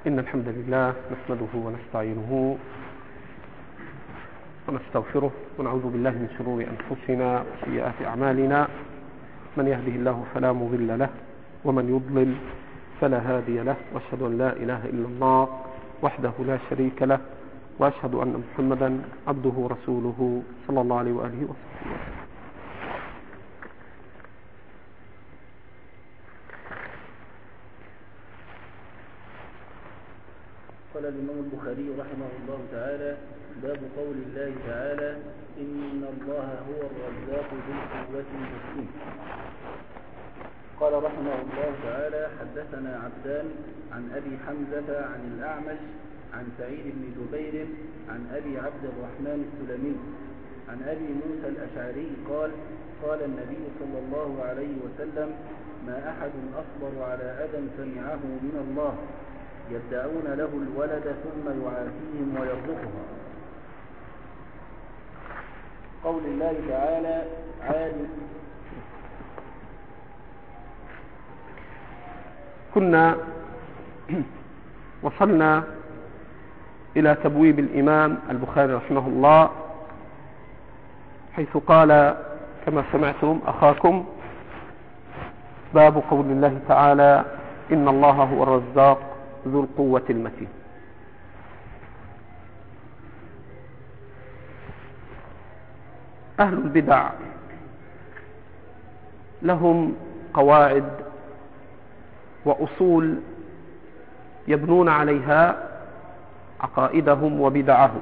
إن الحمد لله نحمده ونستعينه ونستغفره ونعوذ بالله من شرور أنفسنا وسيئات أعمالنا. من يهده الله فلا مضل له ومن يضلل فلا هادي له، وأشهد أن لا إله إلا الله وحده لا شريك له، وأشهد أن محمدا عبده ورسوله صلى الله عليه وآله وسلم. قال الإمام البخاري رحمه الله تعالى: باب قول الله تعالى: إن الله هو الرزاق ذو القوة المتين. قال رحمه الله تعالى: حدثنا عبدان عن أبي حمزة عن الأعمش عن سعيد بن جبير عن أبي عبد الرحمن السلمي عن أبي موسى الأشعري قال: قال النبي صلى الله عليه وسلم: ما أحد أصبر على أذى سمعه من الله يدعون له الولد ثم يعافيهم ويرزقهم. قول الله تعالى: عالم. كنا وصلنا إلى تبويب الإمام البخاري رحمه الله، حيث قال كما سمعتم أخاكم: باب قول الله تعالى: إن الله هو الرزاق ذو القوة المتين. أهل البدع لهم قواعد وأصول يبنون عليها عقائدهم وبدعهم،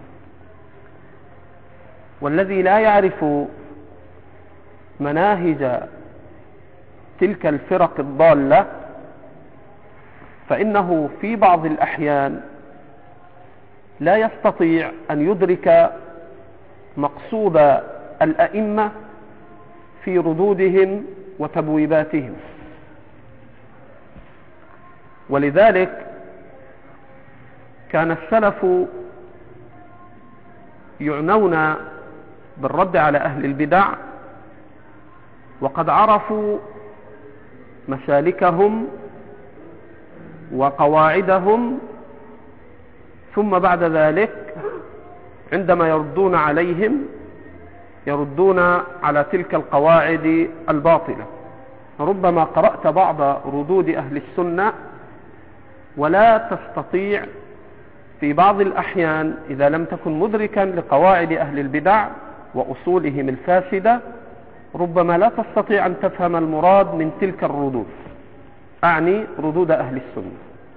والذي لا يعرف مناهج تلك الفرق الضالة فإنه في بعض الأحيان لا يستطيع أن يدرك مقصود الأئمة في ردودهم وتبويباتهم. ولذلك كان السلف يعنون بالرد على أهل البدع وقد عرفوا مسالكهم وقواعدهم، ثم بعد ذلك عندما يردون عليهم يردون على تلك القواعد الباطلة. ربما قرأت بعض ردود أهل السنة ولا تستطيع في بعض الأحيان إذا لم تكن مدركا لقواعد أهل البدع وأصولهم الفاسدة، ربما لا تستطيع أن تفهم المراد من تلك الردود، أعني ردود أهل السنة.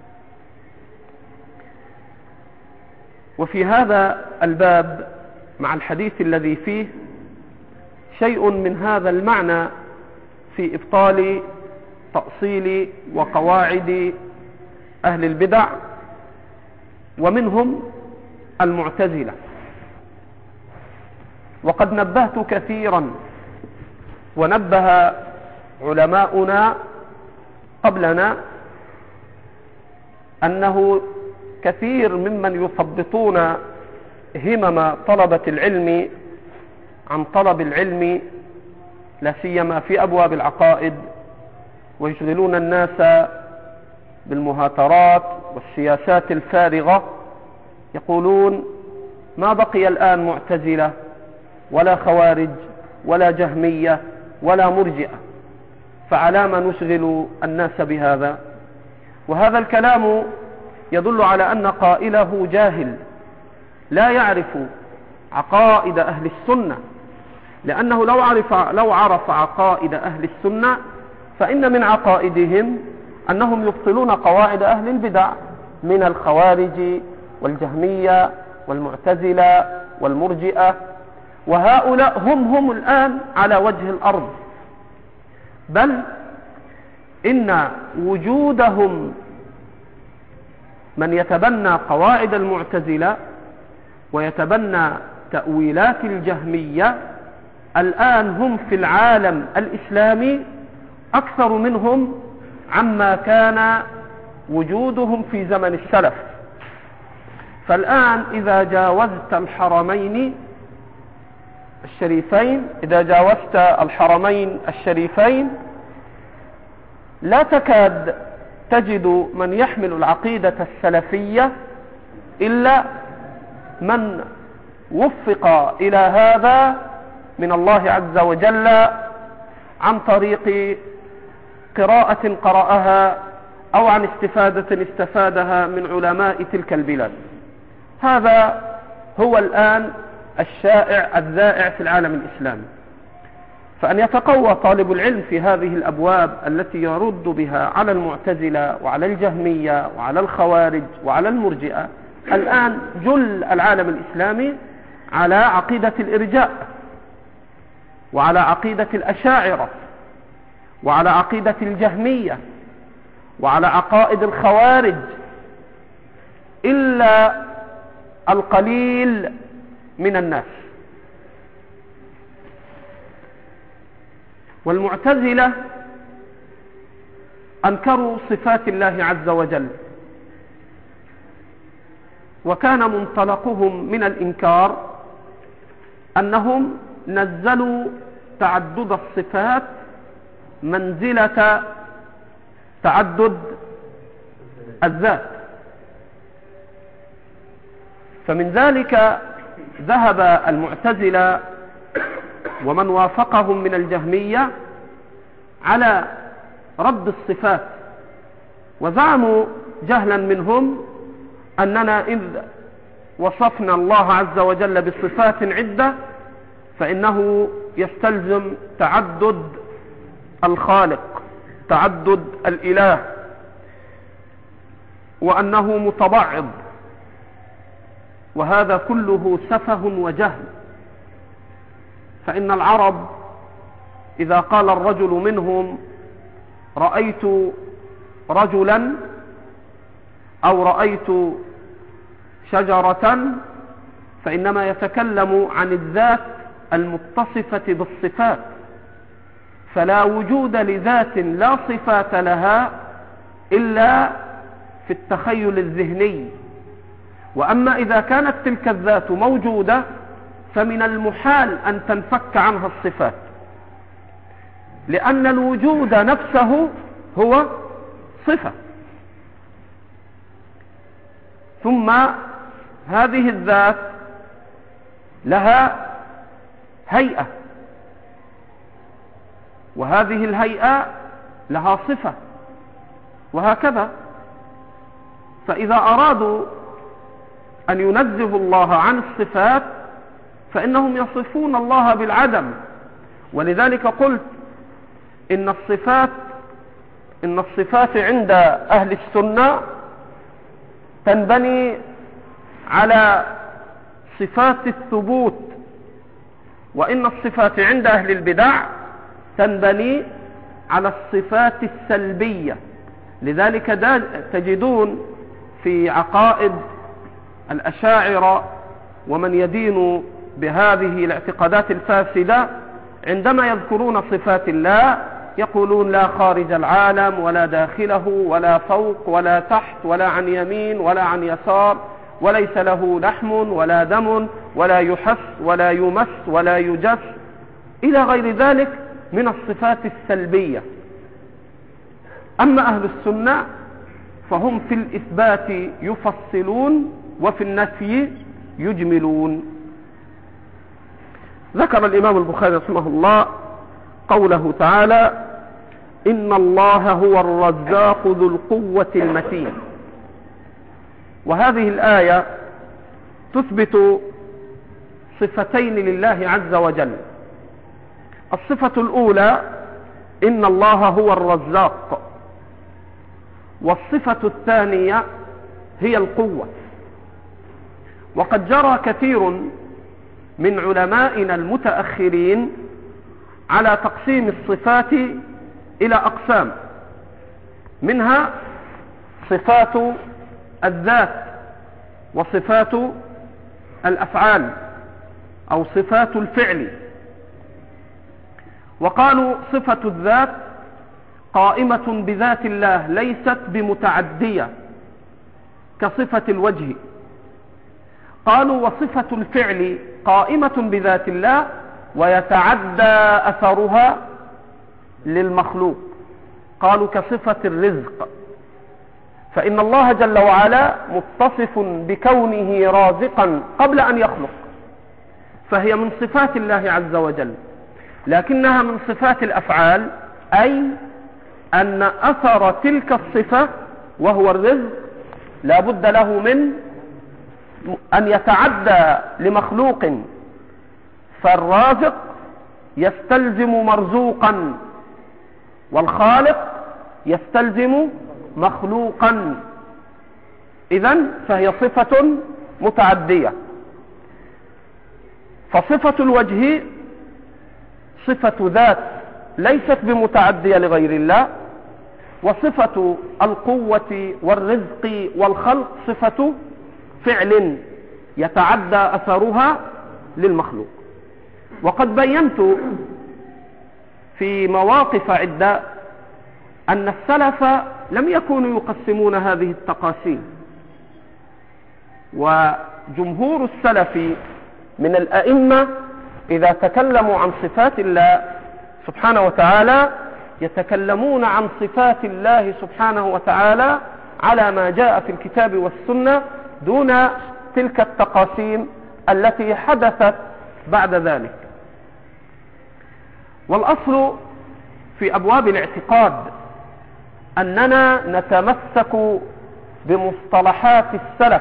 وفي هذا الباب مع الحديث الذي فيه شيء من هذا المعنى في إبطال تأصيل وقواعد أهل البدع، ومنهم المعتزلة. وقد نبهت كثيرا ونبه علماؤنا قبلنا أنه كثير ممن يثبطون همم طلبة العلم عن طلب العلم لا سيما في أبواب العقائد، ويشغلون الناس بالمهاترات والسياسات الفارغة، يقولون: ما بقي الآن معتزلة ولا خوارج ولا جهمية ولا مرجئة، فعلى ما نشغل الناس بهذا؟ وهذا الكلام يدل على أن قائله جاهل لا يعرف عقائد أهل السنة، لأنه لو عرف عقائد أهل السنة فإن من عقائدهم أنهم يبطلون قواعد أهل البدع من الخوارج والجهمية والمعتزلة والمرجئة، وهؤلاء هم الآن على وجه الأرض، بل إن وجودهم من يتبنى قواعد المعتزلة ويتبنى تأويلات الجهمية الآن هم في العالم الإسلامي أكثر منهم عما كان وجودهم في زمن السلف. فالآن إذا جاوزت الحرمين الشريفين لا تكاد تجد من يحمل العقيدة السلفية إلا من وفق إلى هذا من الله عز وجل عن طريق قراءة قرأها أو عن استفادة استفادها من علماء تلك البلاد. هذا هو الآن الشائع الذائع في العالم الإسلامي. فأن يتقوى طالب العلم في هذه الأبواب التي يرد بها على المعتزلة وعلى الجهمية وعلى الخوارج وعلى المرجئة، الآن جل العالم الإسلامي على عقيدة الإرجاء وعلى عقيدة الأشاعرة وعلى عقيدة الجهمية وعلى عقائد الخوارج، إلا القليل من الناس. والمعتزلة أنكروا صفات الله عز وجل، وكان منطلقهم من الإنكار أنهم نزلوا تعدد الصفات منزلة تعدد الذات. فمن ذلك ذهب المعتزلة ومن وافقهم من الجهمية على رد الصفات، وزعموا جهلا منهم أننا إذ وصفنا الله عز وجل بصفات عدة فإنه يستلزم تعدد الخالق، تعدد الإله، وأنه متبعض، وهذا كله سفه وجهل. فإن العرب إذا قال الرجل منهم رأيت رجلا أو رأيت شجرة فإنما يتكلم عن الذات المتصفة بالصفات، فلا وجود لذات لا صفات لها إلا في التخيل الذهني. وأما إذا كانت تلك الذات موجودة فمن المحال أن تنفك عنها الصفات، لأن الوجود نفسه هو صفة. ثم هذه الذات لها هيئة، وهذه الهيئة لها صفة، وهكذا. فإذا أرادوا أن ينزهوا الله عن الصفات فإنهم يصفون الله بالعدم. ولذلك قلت إن الصفات عند أهل السنة تنبني على صفات الثبوت، وإن الصفات عند أهل البدع تنبني على الصفات السلبية. لذلك تجدون في عقائد الأشاعرة ومن يدين بهذه الاعتقادات الفاسدة عندما يذكرون صفات الله يقولون لا خارج العالم ولا داخله ولا فوق ولا تحت ولا عن يمين ولا عن يسار، وليس له لحم ولا دم ولا يحس ولا يمس ولا يجس إلى غير ذلك من الصفات السلبية. أما أهل السنة فهم في الإثبات يفصلون وفي النفي يجملون. ذكر الإمام البخاري رحمه الله قوله تعالى إن الله هو الرزاق ذو القوة المتين. وهذه الآية تثبت صفتين لله عز وجل. الصفة الأولى إن الله هو الرزاق، والصفة الثانية هي القوة. وقد جرى كثير من علمائنا المتأخرين على تقسيم الصفات إلى أقسام، منها صفات الذات وصفات الأفعال أو صفات الفعل. وقالوا صفة الذات قائمة بذات الله ليست بمتعدية كصفة الوجه. قالوا وصفة الفعل قائمة بذات الله ويتعدى أثرها للمخلوق، قالوا كصفة الرزق فإن الله جل وعلا متصف بكونه رازقا قبل أن يخلق، فهي من صفات الله عز وجل، لكنها من صفات الأفعال، أي أن أثر تلك الصفة وهو الرزق لا بد له من أن يتعدى لمخلوق، فالرازق يستلزم مرزوقا والخالق يستلزم مخلوقا، إذن فهي صفة متعدية. فصفة الوجه صفة ذات ليست بمتعدية لغير الله، وصفة القوة والرزق والخلق صفة فعل يتعدى أثرها للمخلوق. وقد بينت في مواقف عدة أن السلف لم يكونوا يقسمون هذه التقاسيم، وجمهور السلف من الأئمة إذا تكلموا عن صفات الله سبحانه وتعالى يتكلمون عن صفات الله سبحانه وتعالى على ما جاء في الكتاب والسنة دون تلك التقاسيم التي حدثت بعد ذلك. والأصل في أبواب الاعتقاد أننا نتمسك بمصطلحات السلف،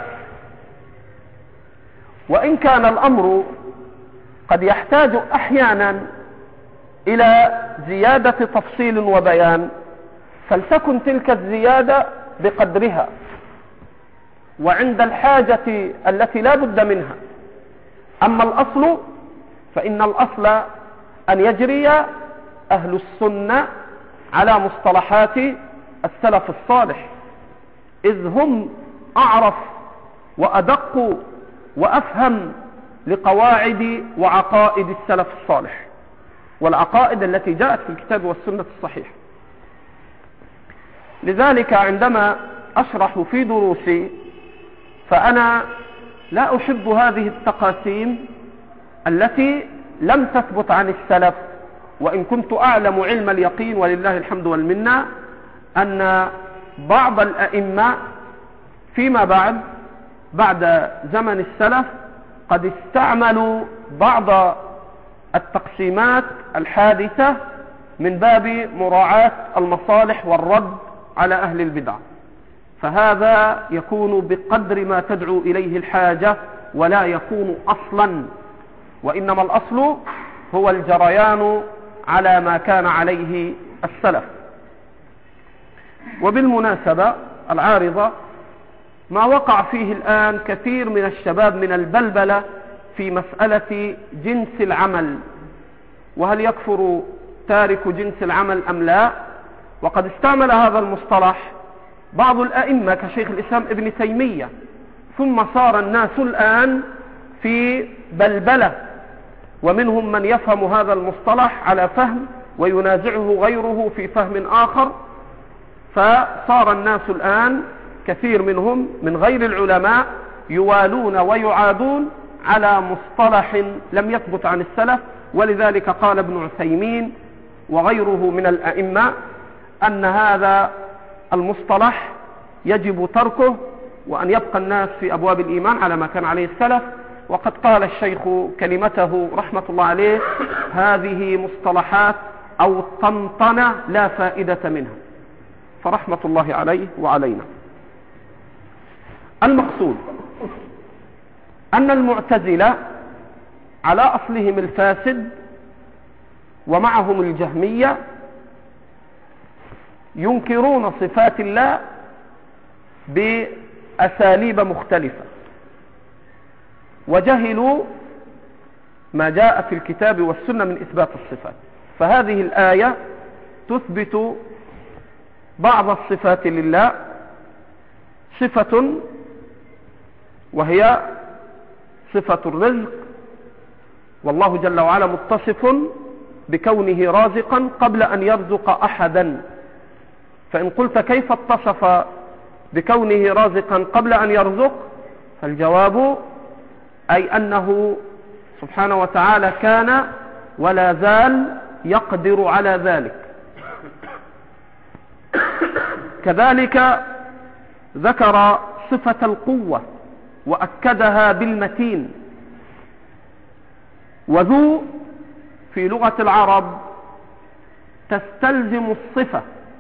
وإن كان الأمر قد يحتاج أحيانا إلى زيادة تفصيل وبيان، فلتكن تلك الزيادة بقدرها وعند الحاجة التي لا بد منها. أما الأصل فإن الأصل أن يجري أهل السنة على مصطلحات السلف الصالح، إذ هم أعرف وأدق وأفهم لقواعد وعقائد السلف الصالح والعقائد التي جاءت في الكتاب والسنة الصحيح. لذلك عندما أشرح في دروسي فأنا لا أحب هذه التقاسيم التي لم تثبت عن السلف، وإن كنت أعلم علم اليقين ولله الحمد والمنة أن بعض الأئمة فيما بعد زمن السلف قد استعملوا بعض التقسيمات الحادثة من باب مراعاة المصالح والرد على أهل البدع، فهذا يكون بقدر ما تدعو إليه الحاجة ولا يكون أصلا، وإنما الأصل هو الجريان على ما كان عليه السلف. وبالمناسبة العارضة، ما وقع فيه الآن كثير من الشباب من البلبلة في مسألة جنس العمل، وهل يكفر تارك جنس العمل أم لا؟ وقد استعمل هذا المصطلح بعض الأئمة كشيخ الإسلام ابن تيمية، ثم صار الناس الآن في بلبلة، ومنهم من يفهم هذا المصطلح على فهم وينازعه غيره في فهم آخر، فصار الناس الآن كثير منهم من غير العلماء يوالون ويعادون على مصطلح لم يثبت عن السلف. ولذلك قال ابن عثيمين وغيره من الأئمة أن هذا المصطلح يجب تركه، وأن يبقى الناس في أبواب الإيمان على ما كان عليه السلف. وقد قال الشيخ كلمته رحمة الله عليه: هذه مصطلحات أو طنطنة لا فائدة منها، فرحمة الله عليه وعلينا. المقصود أن المعتزلة على أصلهم الفاسد ومعهم الجهمية ينكرون صفات الله بأساليب مختلفة، وجهلوا ما جاء في الكتاب والسنة من إثبات الصفات. فهذه الآية تثبت بعض الصفات لله، صفة وهي صفة الرزق، والله جل وعلا متصف بكونه رازقا قبل أن يرزق أحدا. فإن قلت كيف اتصف بكونه رازقا قبل أن يرزق، فالجواب أي أنه سبحانه وتعالى كان ولا زال يقدر على ذلك. كذلك ذكر صفة القوة وأكدها بالمتين. وذو في لغة العرب تستلزم الصفة،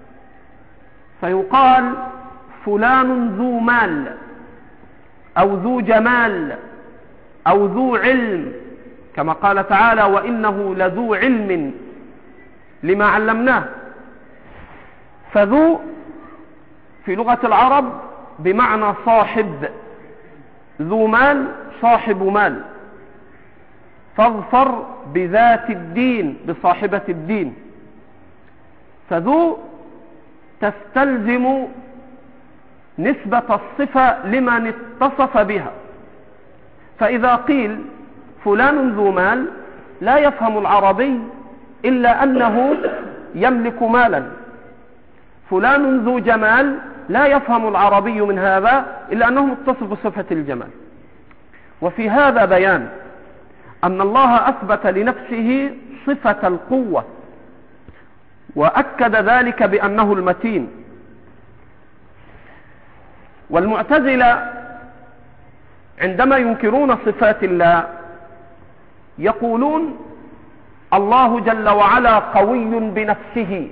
فيقال فلان ذو مال أو ذو جمال أو ذو علم، كما قال تعالى وإنه لذو علم لما علمناه. فذو في لغة العرب بمعنى صاحب، ذو مال صاحب مال، فاظفر بذات الدين بصاحبة الدين. فذو تستلزم نسبة الصفة لمن اتصف بها. فإذا قيل فلان ذو مال لا يفهم العربي إلا أنه يملك مالا، فلان ذو جمال لا يفهم العربي من هذا إلا أنه متصف بصفة الجمال. وفي هذا بيان أن الله أثبت لنفسه صفة القوة وأكد ذلك بأنه المتين. والمعتزلة عندما ينكرون صفات الله يقولون الله جل وعلا قوي بنفسه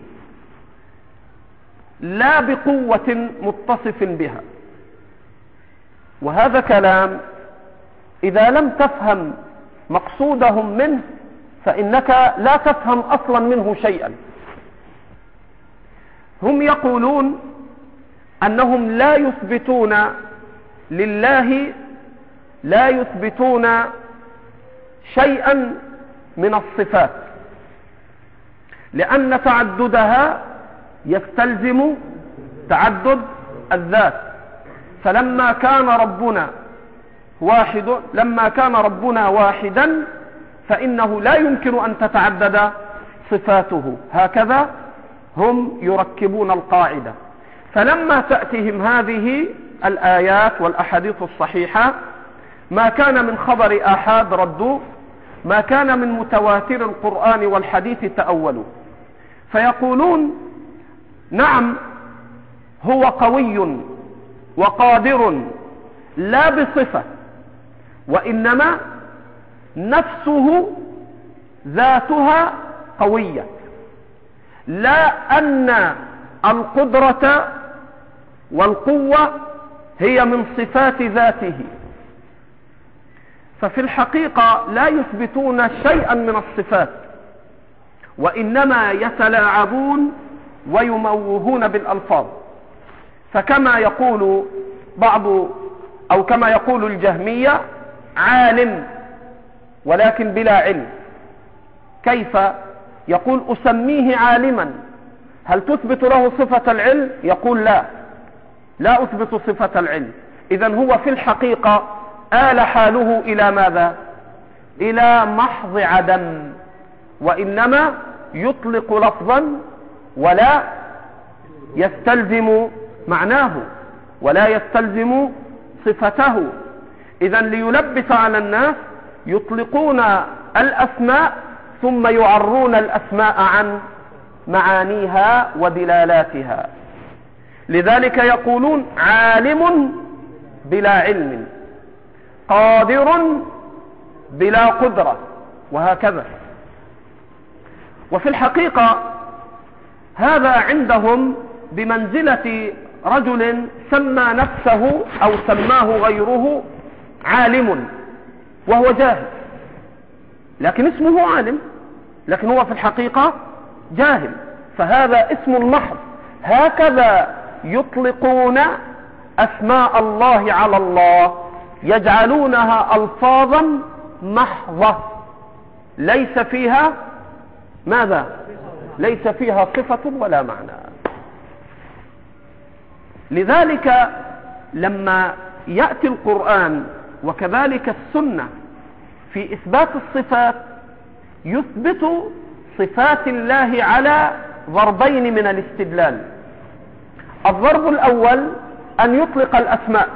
لا بقوة متصف بها. وهذا كلام إذا لم تفهم مقصودهم منه فإنك لا تفهم أصلا منه شيئا. هم يقولون أنهم لا يثبتون لله شيئا من الصفات، لأن تعددها يستلزم تعدد الذات. فلما كان ربنا واحدا فإنه لا يمكن أن تتعدد صفاته. هكذا هم يركبون القاعدة. فلما تأتيهم هذه الآيات والأحاديث الصحيحة ما كان من خبر آحاد ردوا، ما كان من متواتر القرآن والحديث تأولوا. فيقولون نعم هو قوي وقادر لا بصفة، وإنما نفسه ذاتها قوية، لا أن القدرة والقوة هي من صفات ذاته. ففي الحقيقة لا يثبتون شيئا من الصفات، وإنما يتلاعبون ويموهون بالألفاظ. فكما يقول كما يقول الجهمية عالم ولكن بلا علم. كيف؟ يقول أسميه عالما، هل تثبت له صفة العلم؟ يقول لا أثبت صفة العلم. إذن هو في الحقيقة آل حاله إلى ماذا؟ إلى محض عدم، وإنما يطلق لفظا ولا يستلزم معناه ولا يستلزم صفته. إذن ليلبس على الناس يطلقون الأسماء ثم يعرون الأسماء عن معانيها ودلالاتها. لذلك يقولون عالم بلا علم، قادر بلا قدرة، وهكذا. وفي الحقيقة هذا عندهم بمنزلة رجل سمى نفسه أو سماه غيره عالم وهو جاهل، لكن اسمه عالم، لكن هو في الحقيقة جاهل، فهذا اسم محض. هكذا يطلقون أسماء الله على الله، يجعلونها ألفاظا محضة ليس فيها ماذا؟ ليس فيها صفة ولا معنى. لذلك لما يأتي القرآن وكذلك السنة في إثبات الصفات يثبت صفات الله على ضربين من الاستدلال. الضرب الأول أن يطلق الأسماء،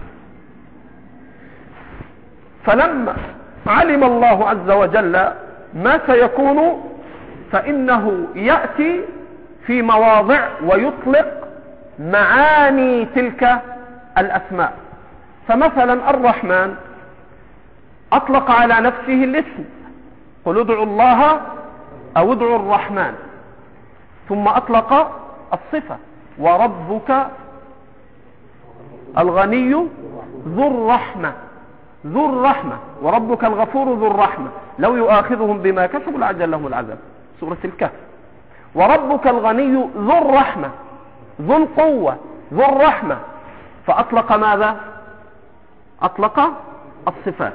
فلما علم الله عز وجل ما سيكون فإنه يأتي في مواضع ويطلق معاني تلك الأسماء. فمثلا الرحمن أطلق على نفسه الاسم، قل ادعوا الله أو ادعوا الرحمن، ثم أطلق الصفة وربك الغني ذو الرحمة، ذو الرحمة، وربك الغفور ذو الرحمة لو يؤاخذهم بما كسبوا لعجل لهم العذاب، سورة الكهف. وربك الغني ذو الرحمة، ذو القوة، ذو الرحمة، فأطلق ماذا؟ أطلق الصفات.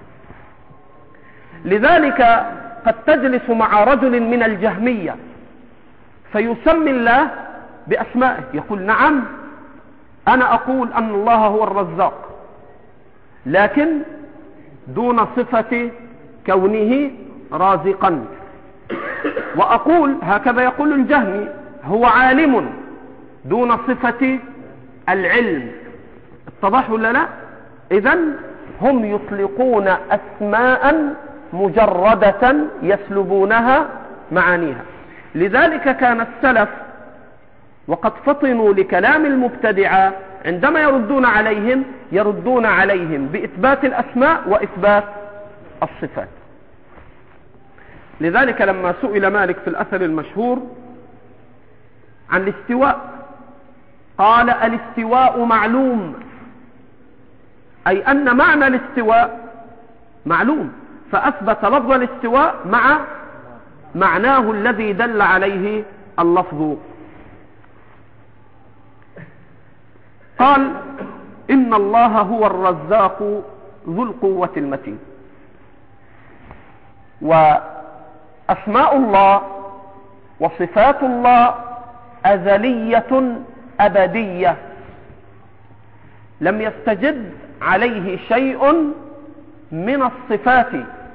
لذلك قد تجلس مع رجل من الجهمية فيسمي الله بأسمائه، يقول نعم أنا أقول أن الله هو الرزاق، لكن دون صفة كونه رازقا. وأقول هكذا يقول الجهمي هو عالم دون صفة العلم. اتضح ولا لا؟ إذن هم يطلقون أسماء مجردة يسلبونها معانيها. لذلك كان السلف وقد فطنوا لكلام المبتدعة عندما يردون عليهم بإثبات الأسماء وإثبات الصفات. لذلك لما سئل مالك في الأثر المشهور عن الاستواء قال الاستواء معلوم، أي أن معنى الاستواء معلوم، فأثبت لفظ الاستواء مع معناه الذي دل عليه اللفظ. قال إن الله هو الرزاق ذو القوة المتين. وأسماء الله وصفات الله أزلية أبدية، لم يستجد عليه شيء من الصفات،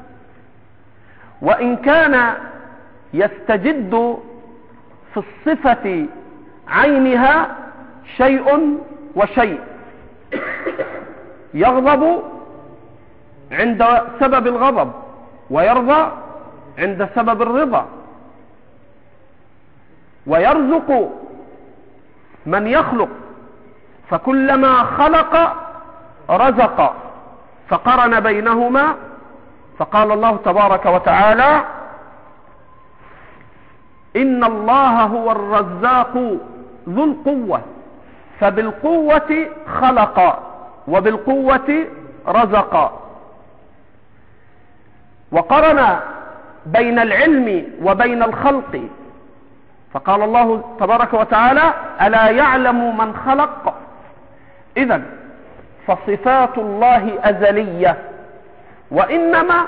وإن كان يستجد في الصفة عينها شيء وشيء، يغضب عند سبب الغضب ويرضى عند سبب الرضا، ويرزق من يخلق، فكلما خلق رزق، فقرن بينهما فقال الله تبارك وتعالى إن الله هو الرزاق ذو القوة، فبالقوة خلق وبالقوة رزق. وقرن بين العلم وبين الخلق فقال الله تبارك وتعالى ألا يعلم من خلق. إذن فصفات الله أزلية، وإنما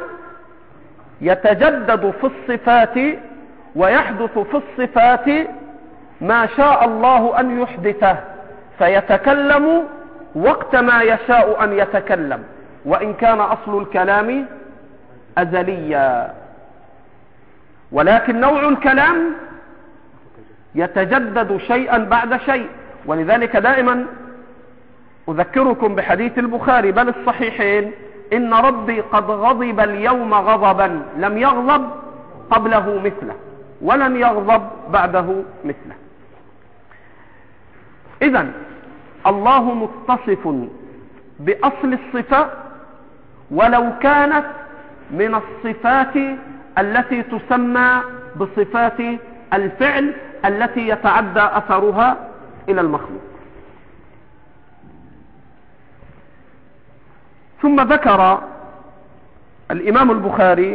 يتجدد في الصفات ويحدث في الصفات ما شاء الله أن يحدثه، فيتكلم وقت ما يشاء أن يتكلم، وإن كان أصل الكلام أزليا، ولكن نوع الكلام يتجدد شيئا بعد شيء. ولذلك دائما أذكركم بحديث البخاري بل الصحيحين إن ربي قد غضب اليوم غضبا لم يغضب قبله مثله ولن يغضب بعده مثله. إذن الله متصف بأصل الصفة ولو كانت من الصفات التي تسمى بصفات الفعل التي يتعدى أثرها إلى المخلوق. ثم ذكر الإمام البخاري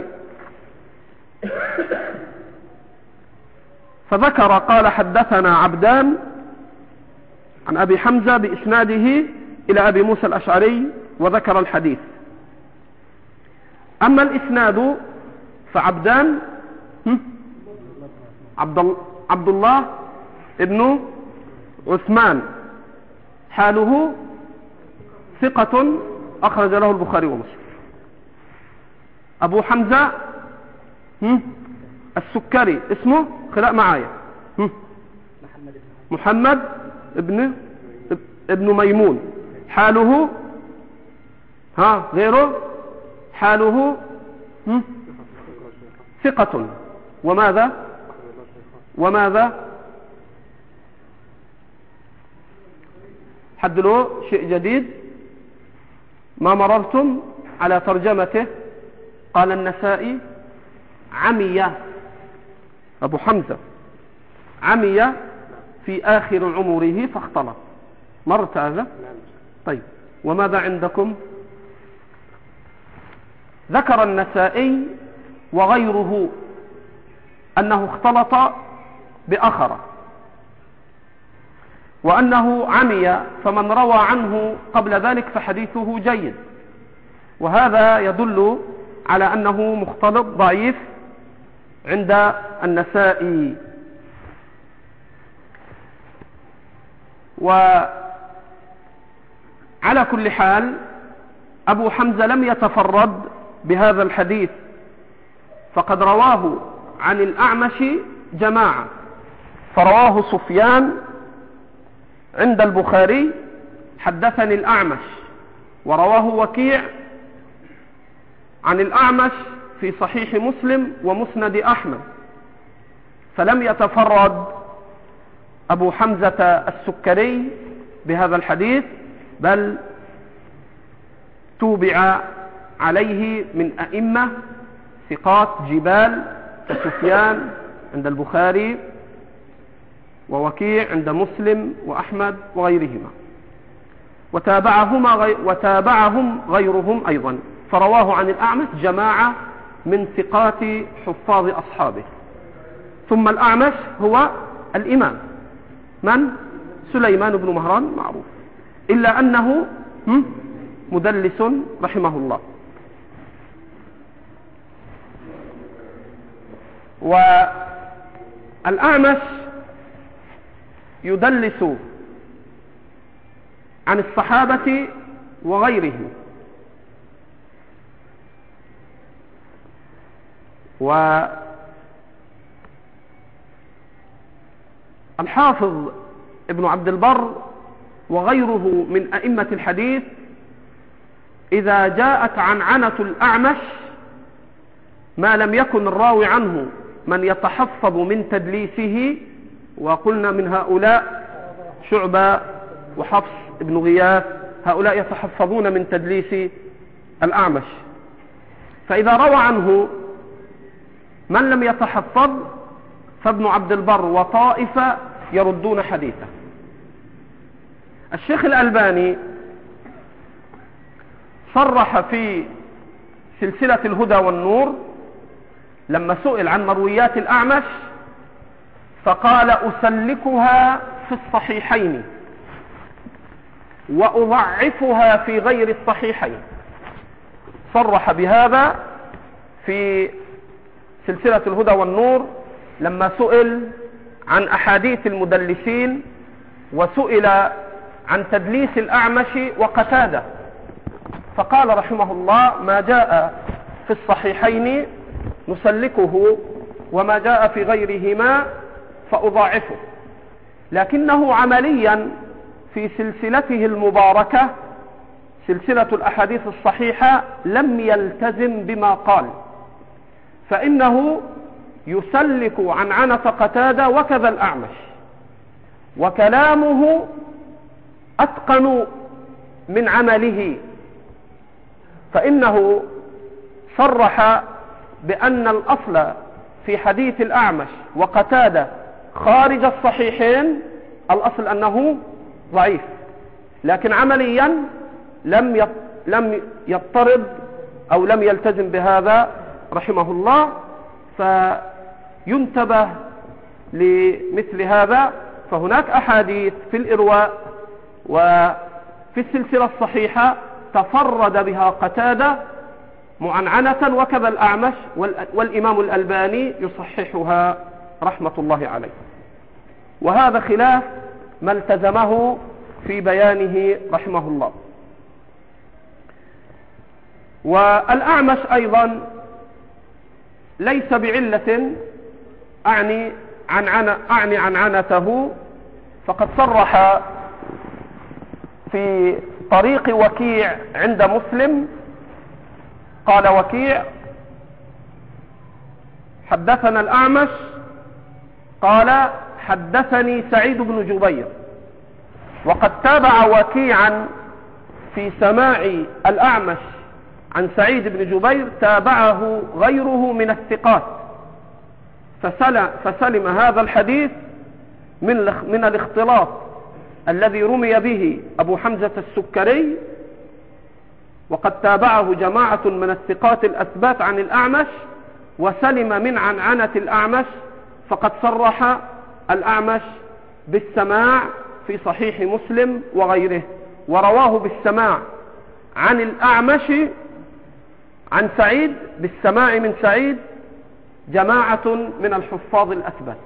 فذكر قال حدثنا عبدان عن أبي حمزة بإسناده إلى أبي موسى الأشعري وذكر الحديث. أما الإسناد فعبدان عبد الله ابن عثمان حاله ثقة أخرج له البخاري ومسلم. أبو حمزة السكري اسمه خلاء معايا محمد ابن ميمون حاله غيره حاله ثقة وماذا حد له شيء جديد؟ ما مررتم على ترجمته؟ قال النسائي عمي أبو حمزة، عمي في آخر عمره فاختلط. مرت هذا؟ طيب، وماذا عندكم؟ ذكر النسائي وغيره أنه اختلط بآخر، وأنه عمي، فمن روى عنه قبل ذلك فحديثه جيد، وهذا يدل على أنه مختلط ضعيف عند النسائي. وعلى كل حال أبو حمزة لم يتفرد بهذا الحديث، فقد رواه عن الأعمش جماعة، فرواه سفيان عند البخاري حدثني الأعمش، ورواه وكيع عن الأعمش في صحيح مسلم ومسند أحمد، فلم يتفرد أبو حمزة السكري بهذا الحديث، بل توبع عليه من أئمة ثقات جبال كسفيان عند البخاري ووكيع عند مسلم وأحمد وغيرهما، وتابعهم غيرهم أيضا، فرواه عن الأعمش جماعة من ثقات حفاظ أصحابه. ثم الأعمش هو الإمام من؟ سليمان بن مهران معروف، إلا أنه مدلس رحمه الله. والأعمش يدلس عن الصحابة وغيرهم، والحافظ ابن عبد البر وغيره من أئمة الحديث إذا جاءت عنعنة الأعمش ما لم يكن الراوي عنه من يتحفظ من تدليسه، وقلنا من هؤلاء شعبة وحفص بن غياث، هؤلاء يتحفظون من تدليس الأعمش، فإذا روى عنه من لم يتحفظ فابن عبد البر وطائفة يردون حديثه. الشيخ الألباني صرح في سلسلة الهدى والنور لما سئل عن مرويات الأعمش فقال أسلكها في الصحيحين وأضعفها في غير الصحيحين. صرح بهذا في سلسلة الهدى والنور لما سئل عن أحاديث المدلسين وسئل عن تدليس الأعمش وقتادة، فقال رحمه الله ما جاء في الصحيحين نسلكه وما جاء في غيرهما فأضاعفه، لكنه عمليا في سلسلته المباركة سلسلة الأحاديث الصحيحة لم يلتزم بما قال، فإنه يسلك عنعنة قتادة وكذا الأعمش، وكلامه أتقن من عمله، فإنه صرح بأن الأصل في حديث الأعمش وقتادة خارج الصحيحين الأصل أنه ضعيف، لكن عمليا لم يضطرب أو لم يلتزم بهذا رحمه الله، فينتبه لمثل هذا. فهناك أحاديث في الإرواء وفي السلسلة الصحيحة تفرد بها قتادة معنعنة وكذا الأعمش، والإمام الألباني يصححها رحمة الله عليه، وهذا خلاف ما التزمه في بيانه رحمه الله. والأعمش أيضا ليس بعلة أعني عنعنته، فقد صرح في طريق وكيع عند مسلم قال وكيع حدثنا الأعمش قال حدثني سعيد بن جبير، وقد تابع وكيعا في سماع الأعمش عن سعيد بن جبير، تابعه غيره من الثقات، فسلم هذا الحديث من الاختلاط الذي رمي به أبو حمزة السكري. وقد تابعه جماعة من الثقات الأثبات عن الأعمش، وسلم من عنعنة الأعمش، فقد صرح الأعمش بالسماع في صحيح مسلم وغيره، ورواه بالسماع عن الأعمش عن سعيد، بالسماع من سعيد جماعة من الحفاظ الأثبات.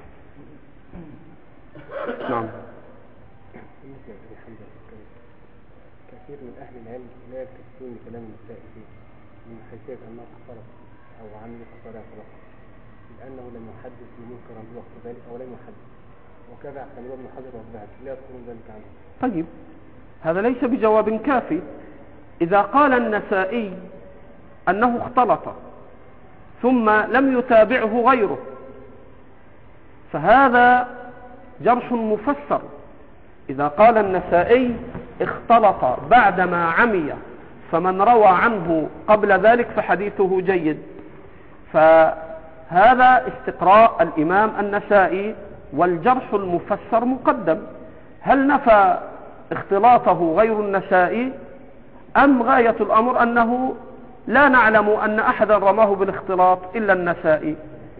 نعم. كثير من أهل العلم لا يكتفون كلام النساء فيه من حيثية أنه اختلط أو عمل خسارة خلاص، لأنه لم يحدث بمنكرا بوقت ذلك أو لم يحدث، وكذا عن ابن حجر والذهبي لا يذكرون ذلك عنه. طيب هذا ليس بجواب كافي. إذا قال النسائي أنه اختلط ثم لم يتابعه غيره فهذا جرح مفسر. إذا قال النسائي اختلط بعدما عمي فمن روى عنه قبل ذلك فحديثه جيد، فهذا استقراء الإمام النسائي، والجرح المفسر مقدم. هل نفى اختلاطه غير النسائي أم غاية الأمر أنه لا نعلم أن أحدا رماه بالاختلاط إلا النسائي؟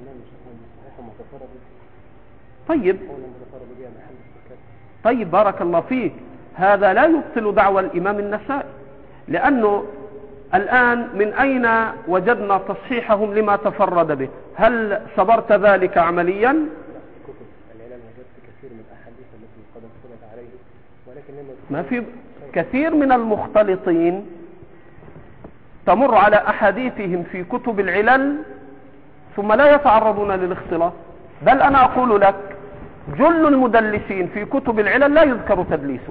طيب بارك الله فيك، هذا لا يبطل دعوى الإمام النسائي، لأنه الآن من أين وجدنا تصحيحهم لما تفرد به؟ هل صبرت ذلك عمليا؟ ما في كثير من المختلطين تمر على أحاديثهم في كتب العلل ثم لا يتعرضون للاختلاط، بل أنا أقول لك جل المدلسين في كتب العلل لا يذكر تدليسه.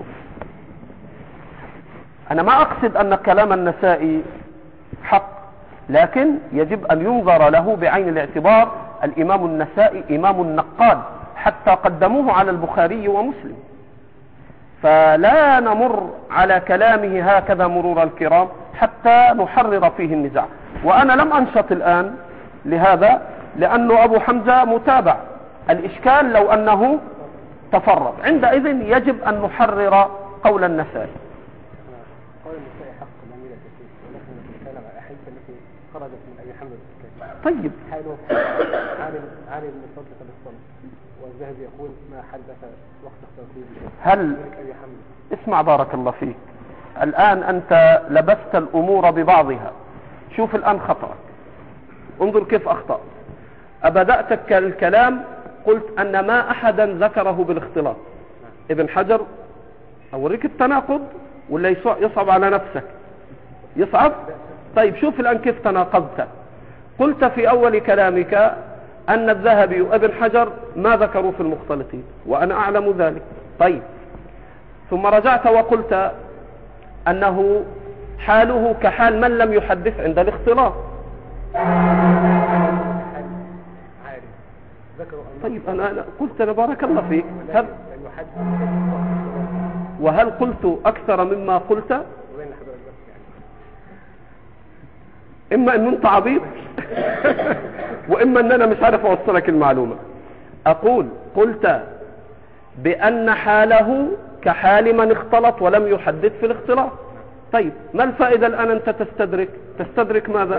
أنا ما أقصد أن كلام النسائي حق، لكن يجب أن ينظر له بعين الاعتبار. الإمام النسائي إمام نقاد، حتى قدموه على البخاري ومسلم، فلا نمر على كلامه هكذا مرور الكرام حتى نحرر فيه النزاع. وأنا لم أنشط الآن لهذا لأنه أبو حمزة متابع، الإشكال لو أنه تفرد، عندئذ يجب أن نحرر قول النسائي. قول النسائي حق الأمير كثير، ولكن نتكلم على أحاديث التي خرجت من أبي حمزة السكري. طيب حاله عالم من فضل الصلاة، والذهبي يقول ما حدث وقت اختلاطه. هل اسمع بارك الله فيك، الآن أنت لبست الأمور ببعضها. شوف الآن خطأك، انظر كيف أخطأ. أبدأت الكلام قلت أن ما أحدا ذكره بالاختلاط. ابن حجر، أوريك التناقض ولا يصعب على نفسك؟ يصعب؟ طيب شوف الآن كيف تناقضت. قلت في أول كلامك أن الذهبي وابن حجر ما ذكروا في المختلطين، وأنا أعلم ذلك. طيب ثم رجعت وقلت أنه حاله كحال من لم يحدث عند الاختلاط. طيب أنا قلت بارك الله فيك، وهل قلت أكثر مما قلت؟ إما أن أنت عبيط وإما أن أنا مش عارف أوصلك المعلومة. أقول قلت بأن حاله كحال من اختلط ولم يحدث في الاختلاط. طيب ما الفائدة الآن أنت تستدرك ماذا؟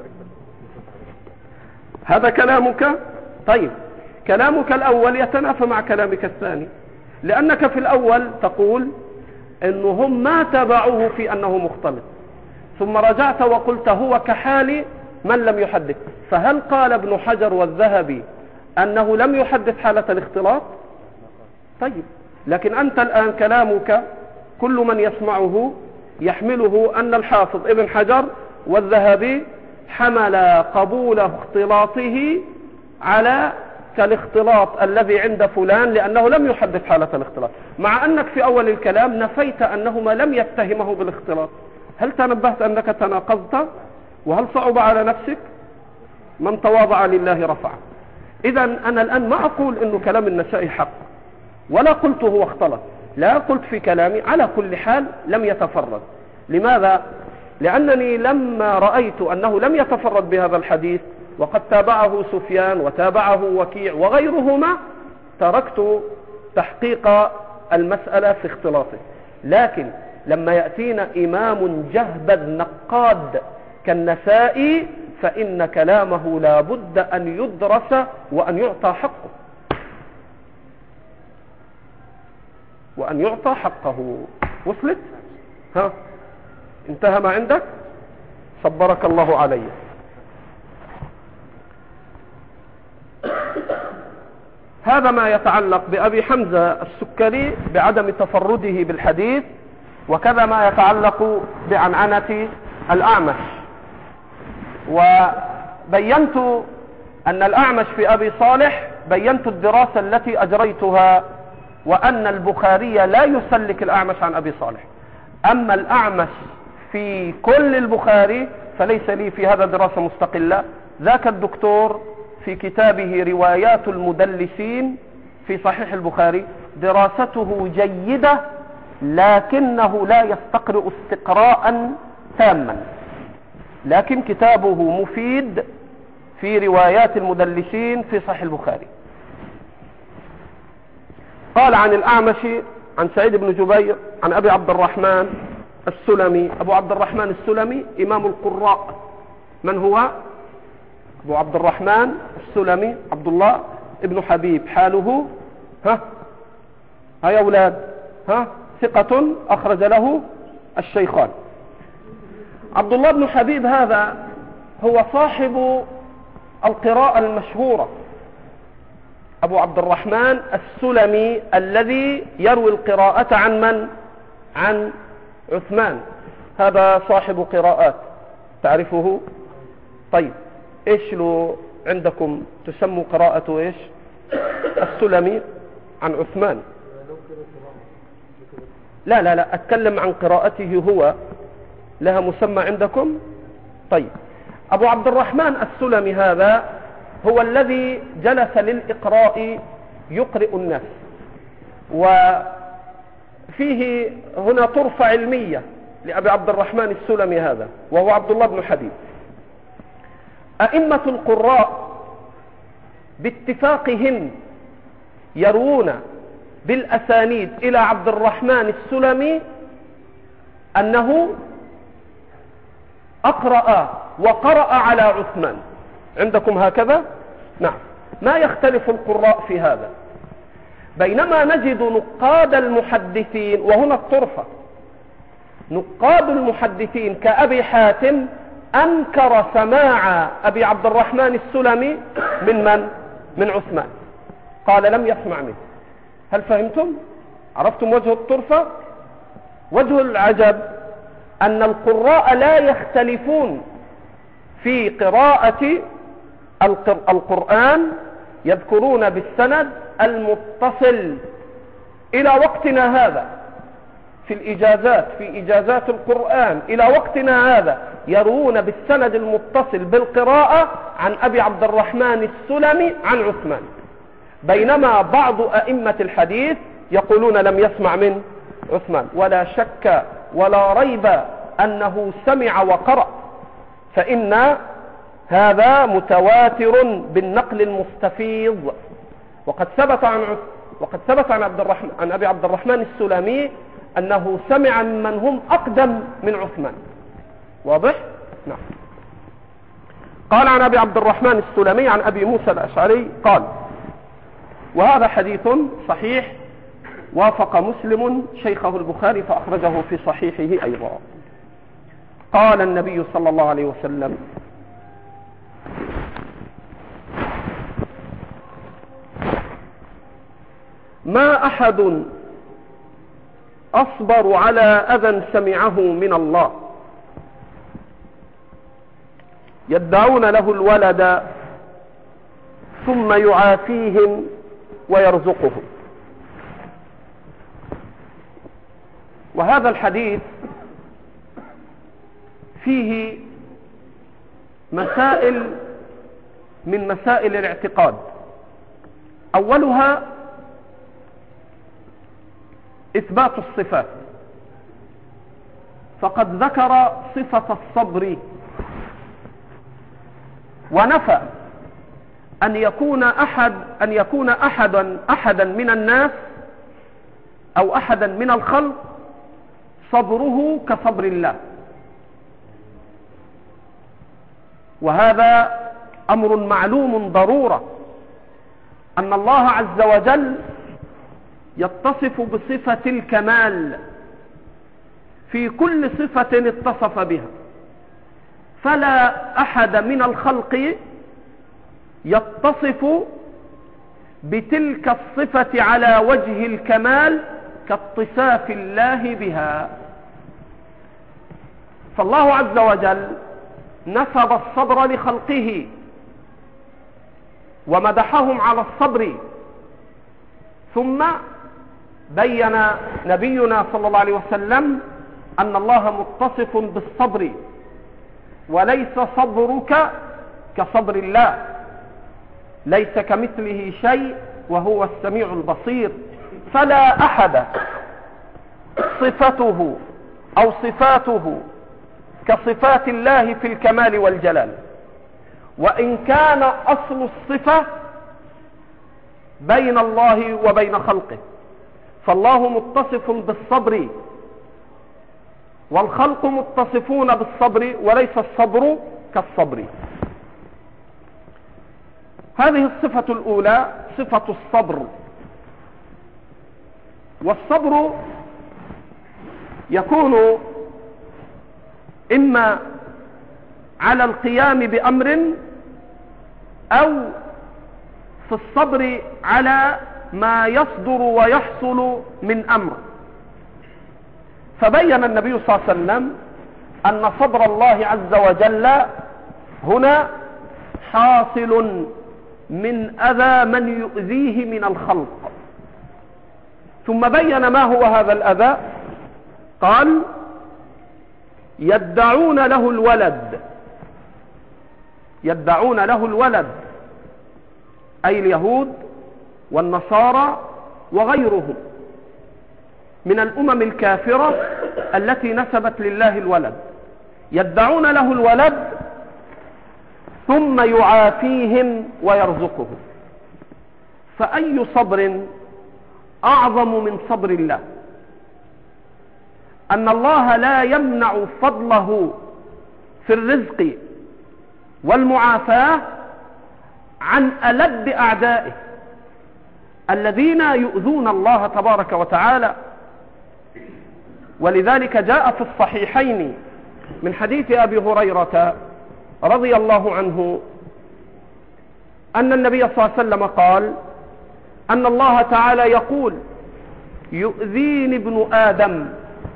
هذا كلامك. طيب كلامك الأول يتنافى مع كلامك الثاني، لأنك في الأول تقول أنهم ما تابعوه في أنه مختلط، ثم رجعت وقلت هو كحال من لم يحدث. فهل قال ابن حجر والذهبي أنه لم يحدث حالة الاختلاط؟ طيب لكن أنت الآن كلامك كل من يسمعه يحمله أن الحافظ ابن حجر والذهبي حمل قبول اختلاطه على كالاختلاط الذي عند فلان لأنه لم يحدث حالة الاختلاط، مع أنك في أول الكلام نفيت أنهما لم يتهمه بالاختلاط. هل تنبهت أنك تناقضت؟ وهل صعب على نفسك؟ من تواضع لله رفعه. إذن أنا الآن ما أقول أنه كلام النسائي حق، ولا قلت هو اختلط، لا قلت في كلامي على كل حال لم يتفرد. لماذا؟ لأنني لما رأيت أنه لم يتفرد بهذا الحديث وقد تابعه سفيان وتابعه وكيع وغيرهما تركت تحقيق المسألة في اختلاطه. لكن لما يأتينا إمام جهبذ نقاد كالنسائي فإن كلامه لا بد أن يدرس وأن يعطى حقه، وأن يعطى حقه. وصلت؟ ها انتهى ما عندك؟ صبرك الله علي. هذا ما يتعلق بأبي حمزة السكري بعدم تفرده بالحديث، وكذا ما يتعلق بعنعنة الأعمش. وبينت أن الأعمش في أبي صالح بينت الدراسة التي أجريتها، وأن البخاري لا يسلك الأعمش عن أبي صالح. أما الأعمش في كل البخاري فليس لي في هذا دراسة مستقلة. ذاك الدكتور في كتابه روايات المدلسين في صحيح البخاري دراسته جيدة، لكنه لا يستقرئ استقراء تاما، لكن كتابه مفيد في روايات المدلسين في صحيح البخاري. قال عن الأعمش عن سعيد بن جبير عن أبي عبد الرحمن السلمي. أبو عبد الرحمن السلمي إمام القراء. من هو أبو عبد الرحمن السلمي؟ عبد الله ابن حبيب. حاله يا أولاد ثقة أخرج له الشيخان. عبد الله بن حبيب هذا هو صاحب القراءة المشهورة، أبو عبد الرحمن السلمي الذي يروي القراءة عن من؟ عن عثمان. هذا صاحب قراءات تعرفه؟ طيب إيش له عندكم تسموا قراءة إيش؟ السلمي عن عثمان. لا أتكلم عن قراءته هو، لها مسمى عندكم؟ طيب أبو عبد الرحمن السلمي هذا هو الذي جلس للإقراء يقرئ الناس. وفيه هنا طرفة علمية لأبي عبد الرحمن السلمي هذا، وهو عبد الله بن حبيب. أئمة القراء باتفاقهم يروون بالأسانيد إلى عبد الرحمن السلمي أنه أقرأ وقرأ على عثمان. عندكم هكذا؟ نعم، ما يختلف القراء في هذا. بينما نجد نقاد المحدثين، وهنا الطرفة، نقاد المحدثين كأبي حاتم أنكر سماع أبي عبد الرحمن السلمي من من؟ من عثمان، قال لم يسمع منه. هل فهمتم؟ عرفتم وجه الطرفة؟ وجه العجب أن القراء لا يختلفون في قراءة القرآن، يذكرون بالسند المتصل إلى وقتنا هذا في الإجازات، في إجازات القرآن إلى وقتنا هذا يروون بالسند المتصل بالقراءة عن أبي عبد الرحمن السلمي عن عثمان، بينما بعض أئمة الحديث يقولون لم يسمع من عثمان. ولا شك ولا ريب أنه سمع وقرأ، فإن هذا متواتر بالنقل المستفيض. وقد ثبت عن أبي عبد الرحمن السلمي أنه سمع من هم أقدم من عثمان. واضح؟ نعم. قال عن أبي عبد الرحمن السلمي عن أبي موسى الأشعري قال، وهذا حديث صحيح وافق مسلم شيخه البخاري فأخرجه في صحيحه أيضا. قال النبي صلى الله عليه وسلم: ما أحد أصبر على أذى سمعه من الله يدعون له الولد ثم يعافيهم ويرزقهم. وهذا الحديث فيه مسائل من مسائل الاعتقاد. أولها إثبات الصفات، فقد ذكر صفة الصبر ونفى أن يكون أحدا من الناس أو أحدا من الخلق صبره كصبر الله، وهذا أمر معلوم ضرورة، أن الله عز وجل يتصف بصفة الكمال في كل صفة اتصف بها، فلا أحد من الخلق يتصف بتلك الصفة على وجه الكمال كاتصاف الله بها. فالله عز وجل نسب الصبر لخلقه ومدحهم على الصبر، ثم بين نبينا صلى الله عليه وسلم أن الله متصف بالصبر، وليس صبرك كصبر الله، ليس كمثله شيء وهو السميع البصير. فلا أحد صفته أو صفاته كصفات الله في الكمال والجلال، وإن كان أصل الصفة بين الله وبين خلقه، فالله متصف بالصبر والخلق متصفون بالصبر، وليس الصبر كالصبر. هذه الصفة الأولى صفة الصبر. والصبر يكون إما على القيام بأمر، أو في الصبر على ما يصدر ويحصل من أمر. فبين النبي صلى الله عليه وسلم أن صبر الله عز وجل هنا حاصل من أذى من يؤذيه من الخلق، ثم بين ما هو هذا الأذى. قال: يدعون له الولد، أي اليهود والنصارى وغيرهم من الأمم الكافرة التي نسبت لله الولد، يدعون له الولد ثم يعافيهم ويرزقهم. فأي صبر أعظم من صبر الله؟ أن الله لا يمنع فضله في الرزق والمعافاة عن ألد أعدائه الذين يؤذون الله تبارك وتعالى. ولذلك جاء في الصحيحين من حديث أبي هريرة رضي الله عنه أن النبي صلى الله عليه وسلم قال أن الله تعالى يقول: يؤذيني ابن آدم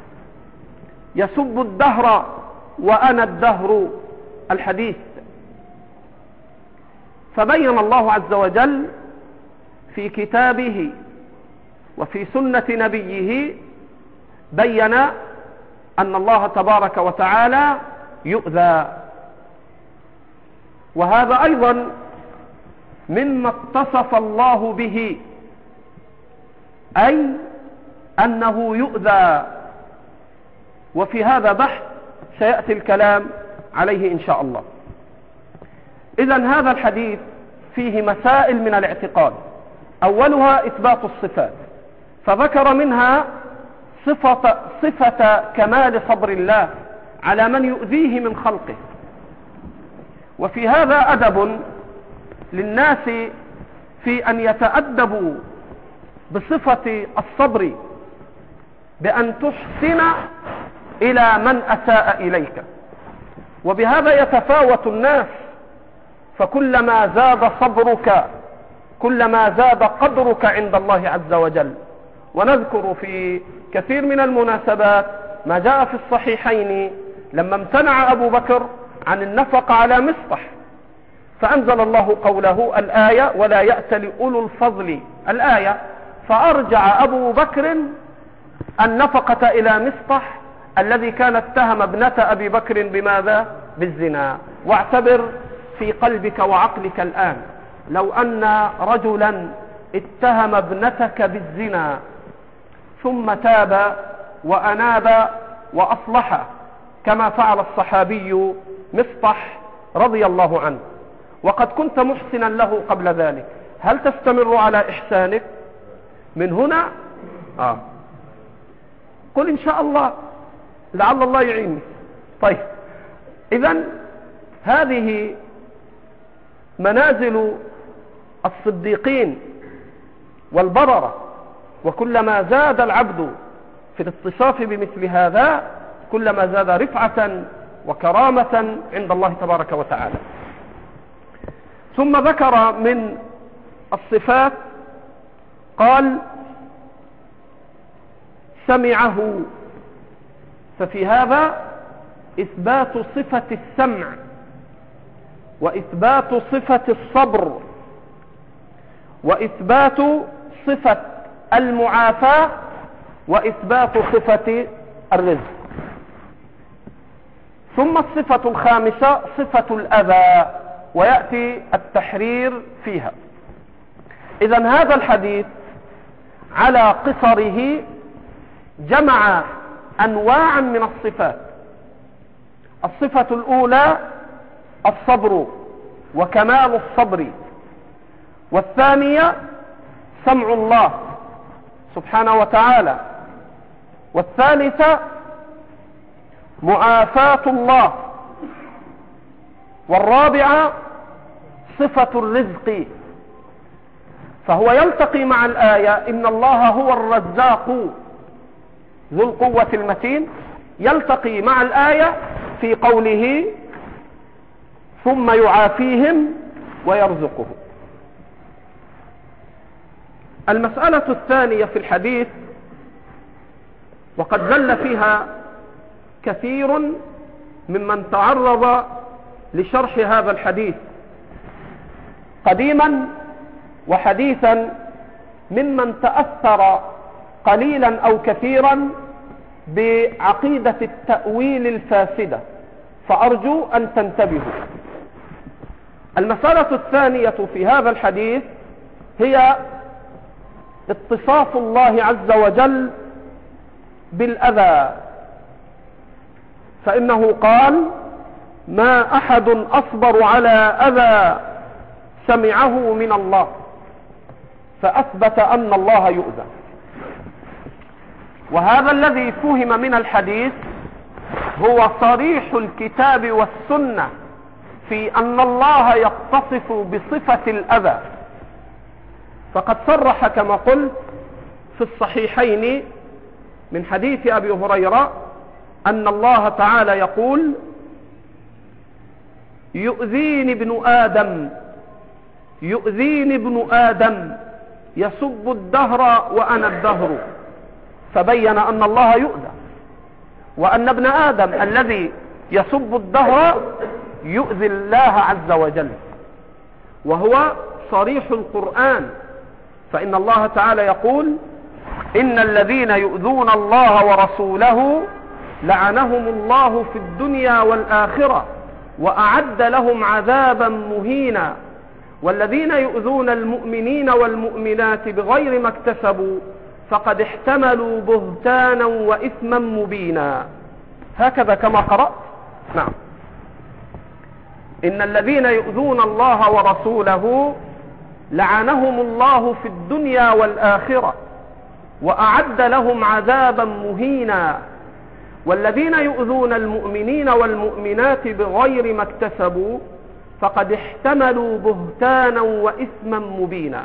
يسب الدهر وأنا الدهر. الحديث. فبين الله عز وجل في كتابه وفي سنة نبيه، بين أن الله تبارك وتعالى يؤذى، وهذا أيضا مما اتصف الله به، أي أنه يؤذى. وفي هذا بحث سيأتي الكلام عليه إن شاء الله. إذن هذا الحديث فيه مسائل من الاعتقاد، أولها إثبات الصفات، فذكر منها صفة كمال صبر الله على من يؤذيه من خلقه. وفي هذا أدب للناس في أن يتأدبوا بصفة الصبر، بأن تحسن إلى من أساء إليك، وبهذا يتفاوت الناس، فكلما زاد صبرك كلما زاد قدرك عند الله عز وجل. ونذكر في كثير من المناسبات ما جاء في الصحيحين لما امتنع أبو بكر عن النفقة على مصطح، فأنزل الله قوله الآية: ولا يأتل أولو الفضل، الآية، فأرجع أبو بكر النفقة إلى مصطح الذي كان اتهم ابنة أبي بكر بماذا؟ بالزنا. واعتبر في قلبك وعقلك الآن، لو أن رجلا اتهم ابنتك بالزنا ثم تاب وأناب وأصلح كما فعل الصحابي مصطح رضي الله عنه. وقد كنت محسنا له قبل ذلك، هل تستمر على إحسانك من هنا؟ قل إن شاء الله لعل الله يعيني. طيب، إذن هذه منازل الصديقين والبررة، وكلما زاد العبد في الاتصاف بمثل هذا كلما زاد رفعة وكرامة عند الله تبارك وتعالى. ثم ذكر من الصفات قال سمعه، ففي هذا إثبات صفة السمع وإثبات صفة الصبر وإثبات صفة المعافاة وإثبات صفة الرزق. ثم الصفة الخامسة صفة الأذى، ويأتي التحرير فيها. إذن هذا الحديث على قصره جمع أنواعا من الصفات. الصفة الأولى الصبر وكمال الصبر، والثانية سمع الله سبحانه وتعالى، والثالثة معافاة الله، والرابعة صفة الرزق. فهو يلتقي مع الآية إن الله هو الرزاق ذو القوة المتين، يلتقي مع الآية في قوله ثم يعافيهم ويرزقهم. المسألة الثانية في الحديث، وقد زل فيها كثير ممن تعرض لشرح هذا الحديث قديما وحديثا، ممن تأثر قليلا أو كثيرا بعقيدة التأويل الفاسدة، فأرجو أن تنتبهوا. المسألة الثانية في هذا الحديث هي اتصاف الله عز وجل بالأذى، فإنه قال ما أحد أصبر على أذى سمعه من الله، فأثبت أن الله يؤذى. وهذا الذي فهم من الحديث هو صريح الكتاب والسنة في أن الله يتصف بصفة الأذى. فقد صرح كما قلت في الصحيحين من حديث أبي هريرة أن الله تعالى يقول يؤذيني ابن آدم يسب الدهر وأنا الدهر، فبين أن الله يؤذى، وأن ابن آدم الذي يسب الدهر يؤذي الله عز وجل، وهو صريح القرآن. فإن الله تعالى يقول إن الذين يؤذون الله ورسوله لعنهم الله في الدنيا والآخرة وأعد لهم عذابا مهينا، والذين يؤذون المؤمنين والمؤمنات بغير ما اكتسبوا فقد احتملوا بهتانا وإثما مبينا. هكذا كما قرأت. نعم، إن الذين يؤذون الله ورسوله لعنهم الله في الدنيا والآخرة وأعد لهم عذابا مهينا، والذين يؤذون المؤمنين والمؤمنات بغير ما اكتسبوا فقد احتملوا بهتانا وإثما مبينا.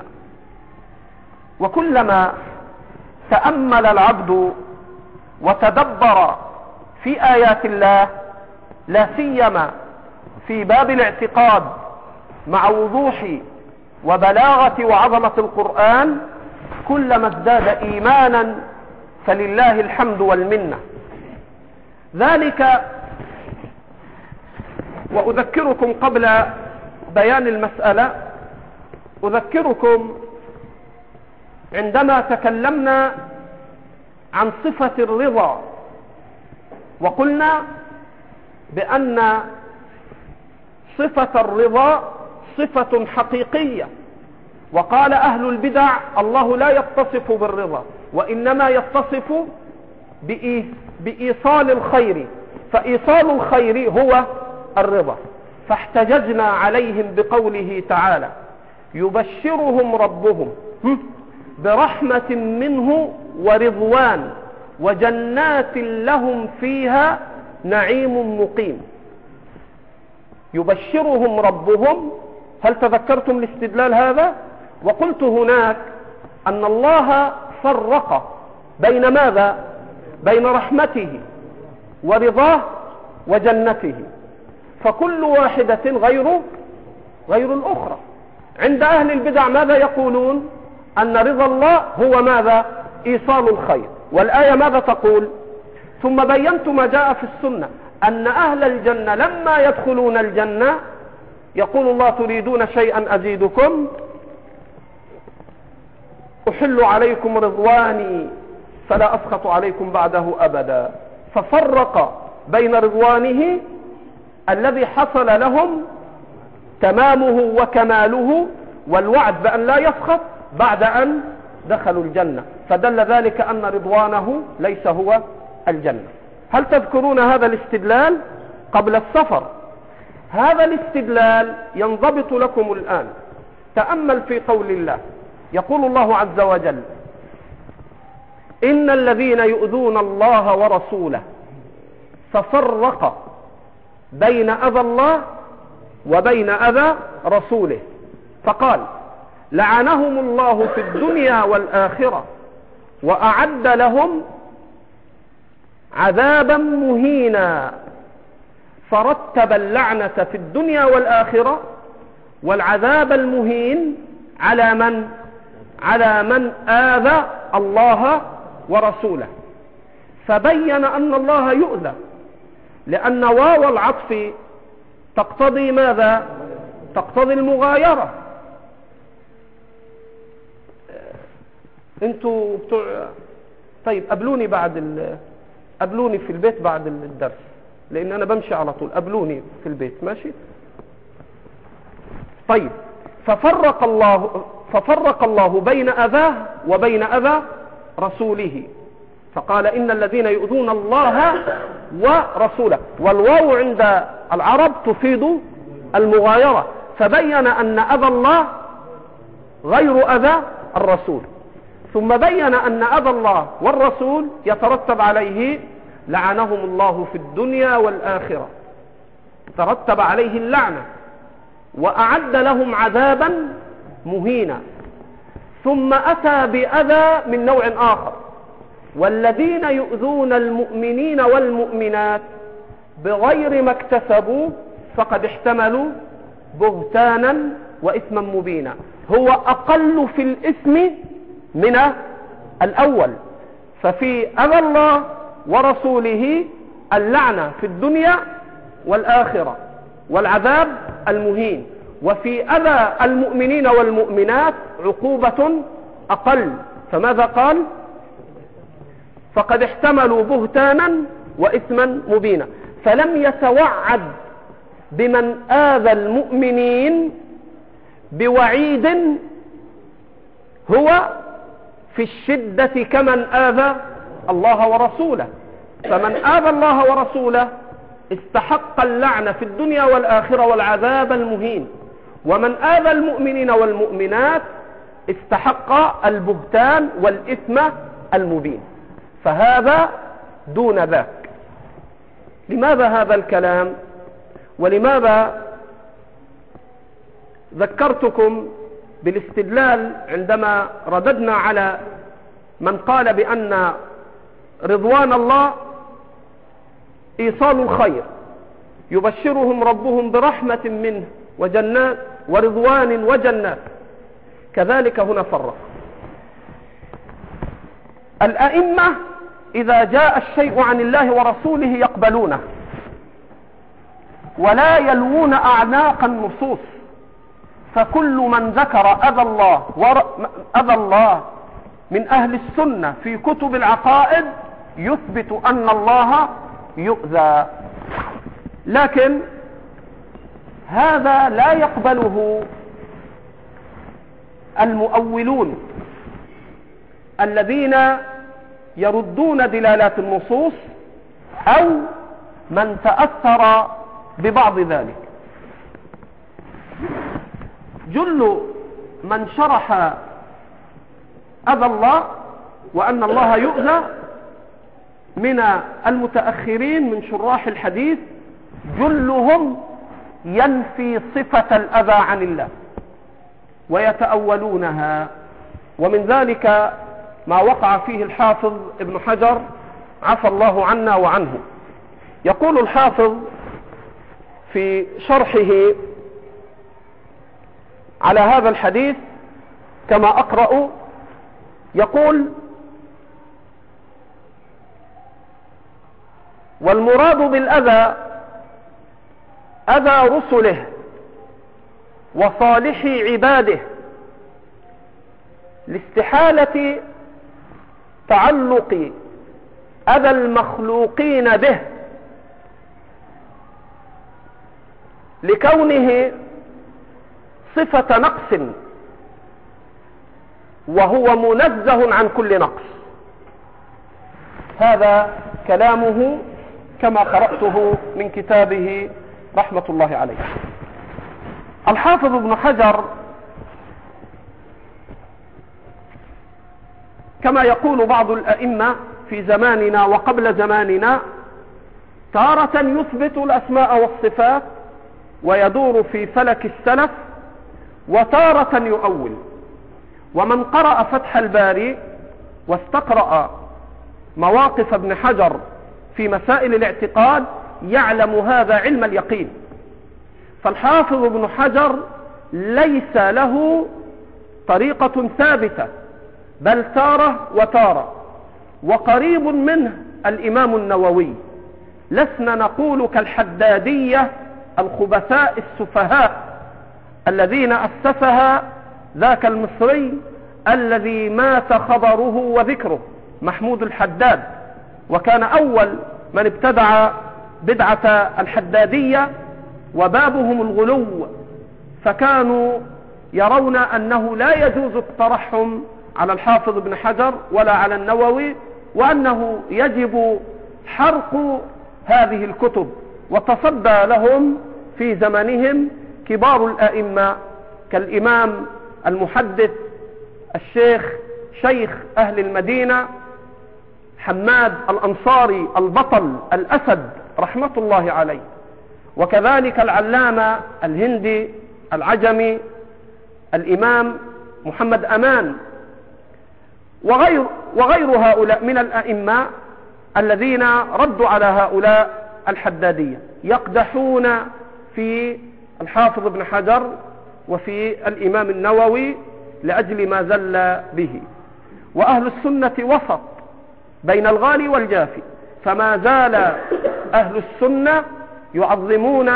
وكلما تأمل العبد وتدبر في آيات الله، لا سيما في باب الاعتقاد مع وضوح وبلاغة وعظمة القرآن، كلما ازداد إيمانا، فلله الحمد والمنة. ذلك وأذكركم قبل بيان المسألة، أذكركم عندما تكلمنا عن صفة الرضا وقلنا بأن صفة الرضا صفة حقيقية، وقال أهل البدع الله لا يتصف بالرضا، وإنما يتصف بإيصال الخير، فإيصال الخير هو الرضا. فاحتججنا عليهم بقوله تعالى يبشرهم ربهم برحمة منه ورضوان وجنات لهم فيها نعيم مقيم. يبشرهم ربهم. هل تذكرتم الاستدلال هذا؟ وقلت هناك أن الله فرق بين ماذا؟ بين رحمته ورضاه وجنته، فكل واحدة غير الأخرى. عند أهل البدع ماذا يقولون؟ أن رضا الله هو ماذا؟ إيصال الخير. والآية ماذا تقول؟ ثم بينت ما جاء في السنة أن أهل الجنة لما يدخلون الجنة يقول الله تريدون شيئا أزيدكم أحل عليكم رضواني فلا أسخط عليكم بعده أبدا. ففرق بين رضوانه الذي حصل لهم تمامه وكماله والوعد بأن لا يسخط بعد أن دخلوا الجنة، فدل ذلك أن رضوانه ليس هو الجنة. هل تذكرون هذا الاستدلال قبل السفر؟ هذا الاستدلال ينضبط لكم الآن. تأمل في قول الله، يقول الله عز وجل إن الذين يؤذون الله ورسوله ففرق بين أذى الله وبين أذى رسوله، فقال لعنهم الله في الدنيا والآخرة وأعد لهم عذابا مهينا. فرتب اللعنة في الدنيا والآخرة والعذاب المهين على من آذى الله ورسوله. فبين أن الله يؤذى لأن واو العطف تقتضي ماذا؟ تقتضي المغايرة. انتوا طيب قابلوني في البيت بعد الدرس، لان انا بمشي على طول. قابلوني في البيت، ماشي؟ طيب، ففرق الله بين اذاه وبين اذى رسوله، فقال ان الذين يؤذون الله ورسوله، والواو عند العرب تفيد المغايرة، فبين ان اذى الله غير اذى الرسول، ثم بين أن أذى الله والرسول يترتب عليه لعنهم الله في الدنيا والآخرة، ترتب عليه اللعنة وأعد لهم عذابا مهينا. ثم أتى بأذى من نوع آخر، والذين يؤذون المؤمنين والمؤمنات بغير ما اكتسبوا فقد احتملوا بهتانا وإثما مبينا. هو أقل في الإثم من الأول. ففي أذى الله ورسوله اللعنة في الدنيا والآخرة والعذاب المهين، وفي أذى المؤمنين والمؤمنات عقوبة أقل. فماذا قال؟ فقد احتملوا بهتانا وإثما مبينا. فلم يتوعد بمن آذى المؤمنين بوعيد هو في الشدة كمن آذى الله ورسوله. فمن آذى الله ورسوله استحق اللعنة في الدنيا والآخرة والعذاب المهين، ومن آذى المؤمنين والمؤمنات استحق البهتان والإثم المبين. فهذا دون ذاك. لماذا هذا الكلام؟ ولماذا ذكرتكم بالاستدلال عندما رددنا على من قال بأن رضوان الله إيصال الخير، يبشرهم ربهم برحمة منه وجنات ورضوان وجنات. كذلك هنا فرق الأئمة إذا جاء الشيء عن الله ورسوله يقبلونه ولا يلوون أعناق النصوص. فكل من ذكر أذى الله من أهل السنة في كتب العقائد يثبت أن الله يؤذى، لكن هذا لا يقبله المؤولون الذين يردون دلالات النصوص أو من تأثر ببعض ذلك. جل من شرح أذى الله وأن الله يؤذى من المتأخرين من شراح الحديث جلهم ينفي صفة الأذى عن الله ويتأولونها، ومن ذلك ما وقع فيه الحافظ ابن حجر عفى الله عنا وعنه. يقول الحافظ في شرحه على هذا الحديث كما أقرأ، يقول: والمراد بالأذى أذى رسله وصالح عباده لاستحالة تعلق أذى المخلوقين به لكونه صفة نقص وهو منزه عن كل نقص. هذا كلامه كما قرأته من كتابه رحمة الله عليه. الحافظ ابن حجر كما يقول بعض الأئمة في زماننا وقبل زماننا تارة يثبت الأسماء والصفات ويدور في فلك السلف، وتارة يؤول. ومن قرأ فتح الباري واستقرأ مواقف ابن حجر في مسائل الاعتقاد يعلم هذا علم اليقين. فالحافظ ابن حجر ليس له طريقة ثابتة، بل تارة وتارة، وقريب منه الإمام النووي. لسنا نقول كالحدادية الخبثاء السفهاء الذين أسسها ذاك المصري الذي مات خبره وذكره، محمود الحداد، وكان أول من ابتدع بدعة الحدادية وبابهم الغلو، فكانوا يرون أنه لا يجوز الترحم على الحافظ ابن حجر ولا على النووي، وأنه يجب حرق هذه الكتب. وتصدى لهم في زمنهم كبار الأئمة كالإمام المحدث الشيخ شيخ أهل المدينة حماد الأنصاري البطل الأسد رحمة الله عليه، وكذلك العلامة الهندي العجمي الإمام محمد أمان، وغير هؤلاء من الأئمة الذين ردوا على هؤلاء الحدادية، يقدحون في الحافظ ابن حجر وفي الإمام النووي لأجل ما زل به. وأهل السنة وسط بين الغالي والجافي، فما زال أهل السنة يعظمون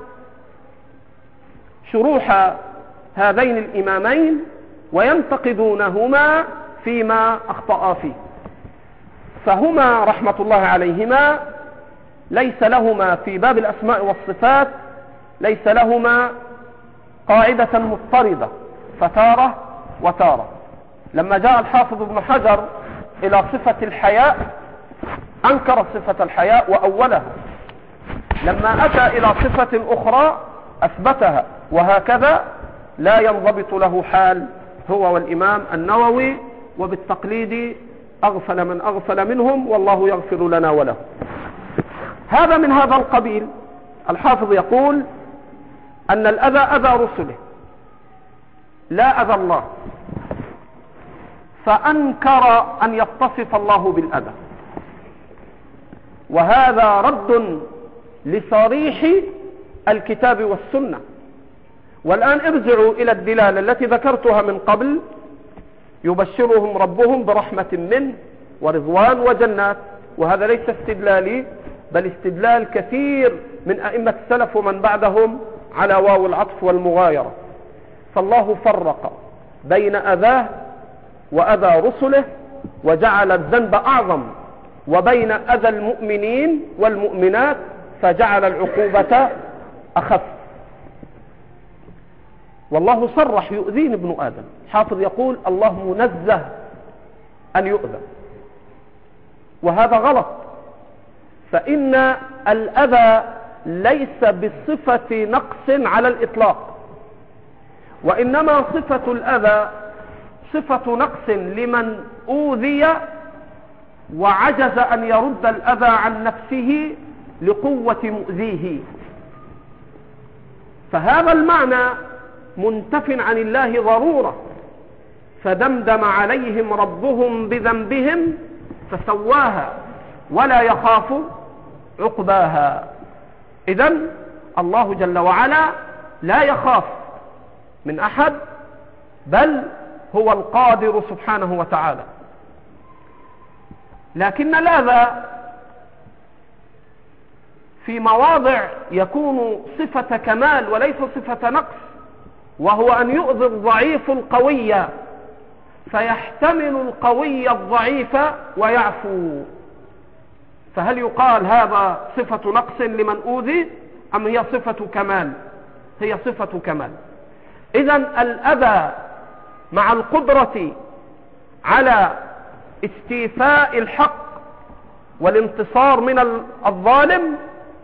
شروح هذين الإمامين وينتقدونهما فيما أخطأ فيه. فهما رحمة الله عليهما ليس لهما في باب الأسماء والصفات ليس لهما قاعدة مضطردة، فتارة وتارة. لما جاء الحافظ ابن حجر إلى صفة الحياء أنكر صفة الحياء وأولها، لما أتى إلى صفة أخرى أثبتها، وهكذا لا ينضبط له حال هو والإمام النووي، وبالتقليد أغفل من أغفل منهم، والله يغفر لنا وله. هذا من هذا القبيل. الحافظ يقول أن الأذى أذى رسله لا أذى الله، فأنكر أن يتصف الله بالأذى، وهذا رد لصريح الكتاب والسنة. والآن ارجعوا إلى الدلالة التي ذكرتها من قبل: يبشرهم ربهم برحمة منه ورضوان وجنات. وهذا ليس استدلالي، بل استدلال كثير من أئمة السلف ومن بعدهم على واو العطف والمغايرة. فالله فرق بين أذاه وأذى رسله وجعل الذنب أعظم، وبين أذى المؤمنين والمؤمنات فجعل العقوبة أخف. والله صرح: يؤذين ابن آدم. حافظ يقول: الله منزه أن يؤذى، وهذا غلط. فإن الأذى ليس بصفة نقص على الإطلاق، وإنما صفة الأذى صفة نقص لمن أوذي وعجز أن يرد الأذى عن نفسه لقوة مؤذيه. فهذا المعنى منتف عن الله ضرورة. فدمدم عليهم ربهم بذنبهم فسواها ولا يخاف عقباها. إذن الله جل وعلا لا يخاف من أحد، بل هو القادر سبحانه وتعالى. لكن الأذى في مواضع يكون صفة كمال وليس صفة نقص، وهو أن يؤذي الضعيف القوي فيحتمل القوي الضعيف ويعفو. فهل يقال هذا صفة نقص لمن أوذي أم هي صفة كمال؟ هي صفة كمال. إذن الأذى مع القدرة على استيفاء الحق والانتصار من الظالم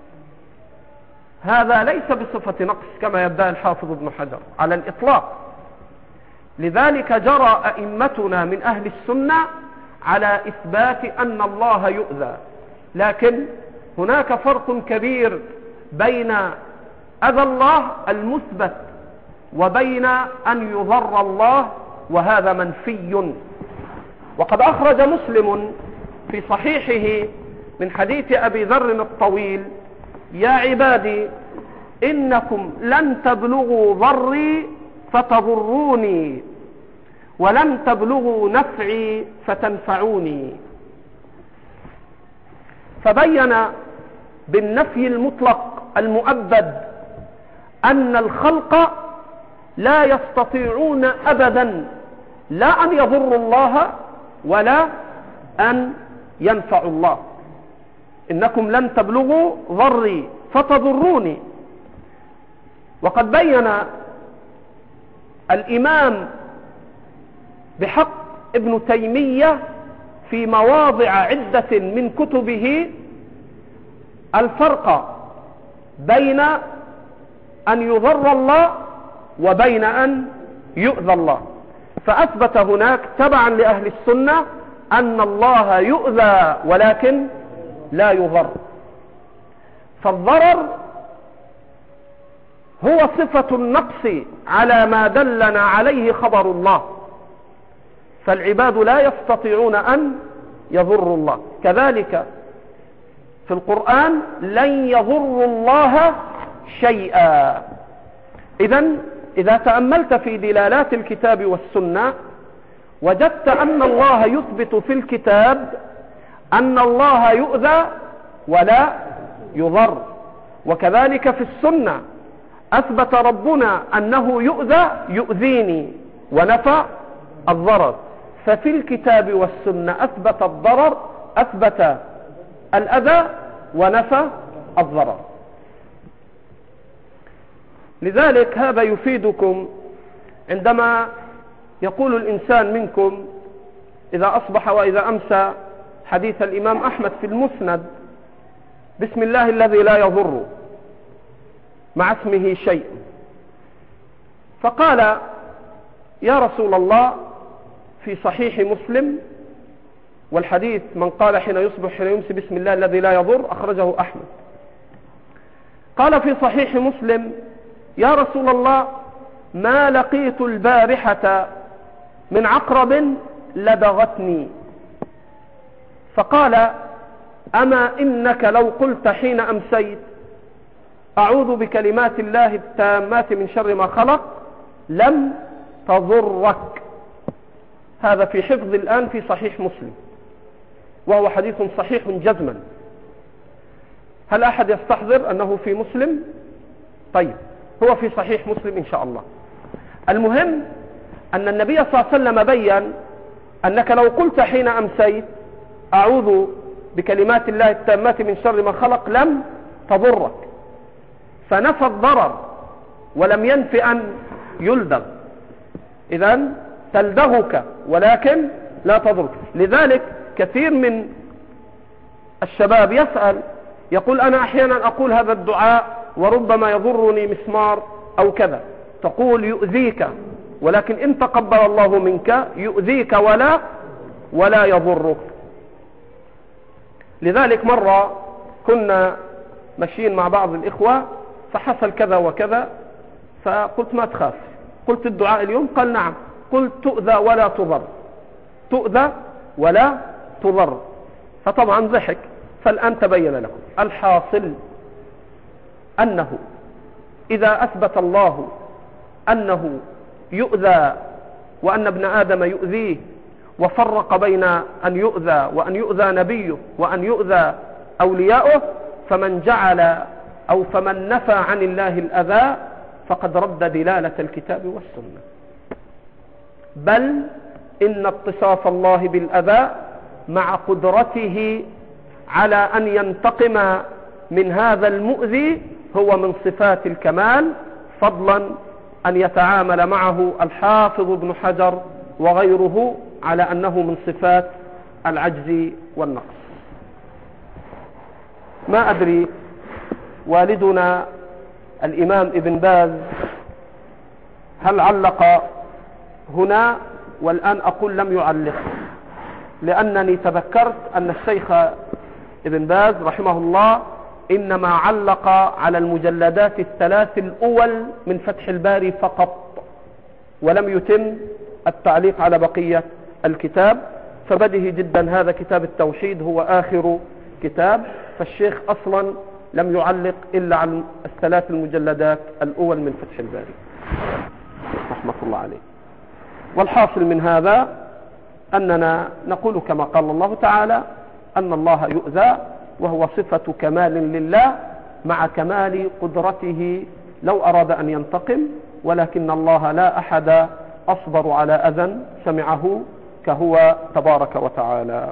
هذا ليس بصفة نقص كما يدعي الحافظ ابن حجر على الإطلاق. لذلك جرى أئمتنا من أهل السنة على إثبات أن الله يؤذى. لكن هناك فرق كبير بين أذى الله المثبت وبين أن يضر الله، وهذا منفي. وقد أخرج مسلم في صحيحه من حديث أبي ذر الطويل: يا عبادي إنكم لن تبلغوا ضري فتضروني، ولن تبلغوا نفعي فتنفعوني. فبين بالنفي المطلق المؤبد أن الخلق لا يستطيعون أبدا لا أن يضروا الله ولا أن ينفعوا الله. إنكم لن تبلغوا ضري فتضروني. وقد بين الإمام بحق ابن تيمية في مواضع عدة من كتبه الفرق بين أن يضر الله وبين أن يؤذى الله، فأثبت هناك تبعا لأهل السنة أن الله يؤذى ولكن لا يضر. فالضرر هو صفة النقص على ما دلنا عليه خبر الله، فالعباد لا يستطيعون أن يضروا الله. كذلك في القرآن لن يضروا الله شيئا. إذن إذا تأملت في دلالات الكتاب والسنة وجدت أن الله يثبت في الكتاب أن الله يؤذى ولا يضر، وكذلك في السنة أثبت ربنا أنه يؤذى يؤذيني ونفى الضرر. ففي الكتاب والسنة أثبت الضرر، أثبت الأذى ونفى الضرر. لذلك هذا يفيدكم عندما يقول الإنسان منكم إذا أصبح وإذا أمسى حديث الإمام أحمد في المسند: بسم الله الذي لا يضر مع اسمه شيء. فقال: يا رسول الله، في صحيح مسلم، والحديث من قال حين يصبح حين يمسي بسم الله الذي لا يضر أخرجه أحمد. قال في صحيح مسلم: يا رسول الله، ما لقيت البارحة من عقرب لدغتني. فقال: أما إنك لو قلت حين أمسيت أعوذ بكلمات الله التامات من شر ما خلق لم تضرك. هذا في حفظ الآن في صحيح مسلم، وهو حديث صحيح جزما. هل أحد يستحضر أنه في مسلم؟ طيب، هو في صحيح مسلم إن شاء الله. المهم أن النبي صلى الله عليه وسلم بيّن أنك لو قلت حين أمسيت أعوذ بكلمات الله التامات من شر ما خلق لم تضرك، فنفى الضرر ولم ينف أن يلدغ. إذن تلدغك ولكن لا تضر. لذلك كثير من الشباب يسأل يقول أنا أحيانا أقول هذا الدعاء وربما يضرني مسمار أو كذا، تقول يؤذيك، ولكن إن تقبل الله منك يؤذيك ولا يضرك. لذلك مرة كنا ماشيين مع بعض الإخوة فحصل كذا وكذا، فقلت ما تخاف، قلت الدعاء اليوم، قال نعم، قلت تؤذى ولا تضر، تؤذى ولا تضر، فطبعا ضحك. فالآن تبين لكم الحاصل أنه إذا أثبت الله أنه يؤذى وأن ابن آدم يؤذيه، وفرق بين أن يؤذى وأن يؤذى نبيه وأن يؤذى أولياؤه، فمن جعل أو فمن نفى عن الله الأذى فقد رد دلالة الكتاب والسنة. بل إن اتصاف الله بالأذى مع قدرته على أن ينتقم من هذا المؤذي هو من صفات الكمال، فضلا أن يتعامل معه الحافظ ابن حجر وغيره على أنه من صفات العجز والنقص. ما أدري والدنا الإمام ابن باز هل علق هنا، والآن أقول لم يعلق، لأنني تذكرت أن الشيخ ابن باز رحمه الله إنما علق على المجلدات الثلاث الأول من فتح الباري فقط، ولم يتم التعليق على بقية الكتاب. فبديه جدا هذا كتاب التوحيد هو آخر كتاب، فالشيخ أصلا لم يعلق إلا عن الثلاث المجلدات الأول من فتح الباري رحمة الله عليه. والحاصل من هذا أننا نقول كما قال الله تعالى أن الله يؤذى، وهو صفة كمال لله مع كمال قدرته لو أراد أن ينتقم، ولكن الله لا أحد أصبر على أذى سمعه كهو تبارك وتعالى.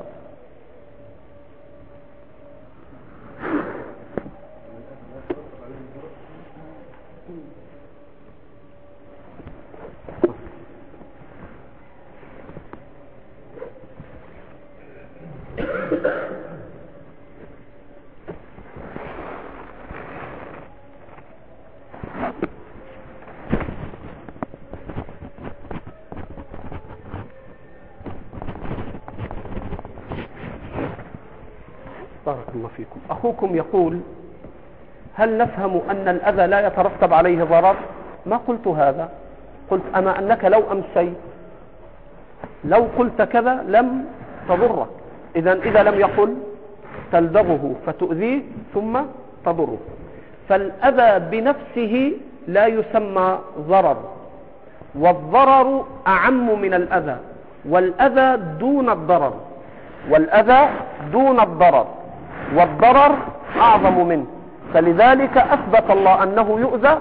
بارك الله فيكم. أخوكم يقول هل نفهم أن الأذى لا يترتب عليه ضرر؟ ما قلت هذا، قلت أما أنك لو أمسيت لو قلت كذا لم تضرك، إذا لم يقل تلدغه فتؤذيه ثم تضره. فالأذى بنفسه لا يسمى ضرر، والضرر أعم من الأذى، والأذى دون الضرر، والأذى دون الضرر، والضرر أعظم منه. فلذلك أثبت الله أنه يؤذى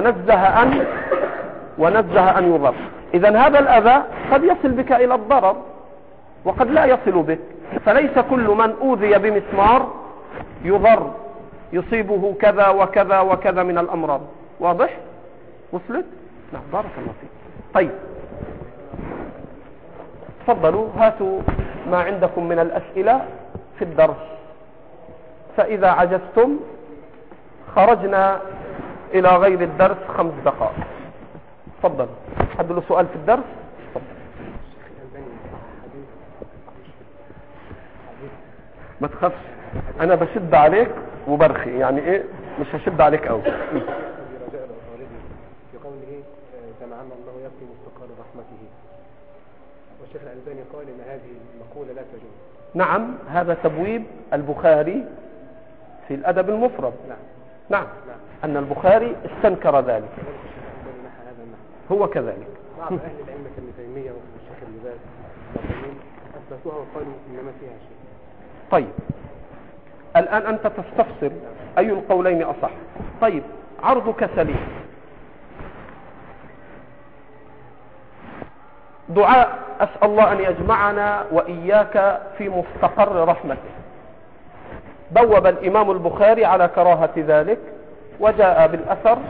ونزه أن يضر. إذن هذا الأذى قد يصل بك إلى الضرر وقد لا يصل بك، فليس كل من أوذي بمسمار يضر يصيبه كذا وكذا وكذا من الأمراض. واضح؟ وصلت؟ نعم بارك الله فيك. طيب تفضلوا هاتوا ما عندكم من الأسئلة في الدرس، فإذا عجزتم خرجنا إلى غير الدرس 5 دقائق. تفضل. حد له سؤال في الدرس؟ تفضل. ما تخافش، أنا بشد عليك وبرخي، يعني إيه مش هشد عليك أوي. في قوله جمعنا الله يبكي مستقر رحمته، والشيخ الألباني قال إن هذه المقولة لا تجوز. نعم هذا تبويب البخاري في الأدب المفرد. نعم أن البخاري استنكر ذلك، هو كذلك. بعض أهل العلم كابن تيمية والشيخ ابن باز أثبتوها وقالوا إنما فيها شيء. طيب الآن أنت تستفسر أي القولين أصح. طيب عرضك سليم. دعاء أسأل الله أن يجمعنا وإياك في مستقر رحمته، بوب الإمام البخاري على كراهة ذلك، وجاء بالأثر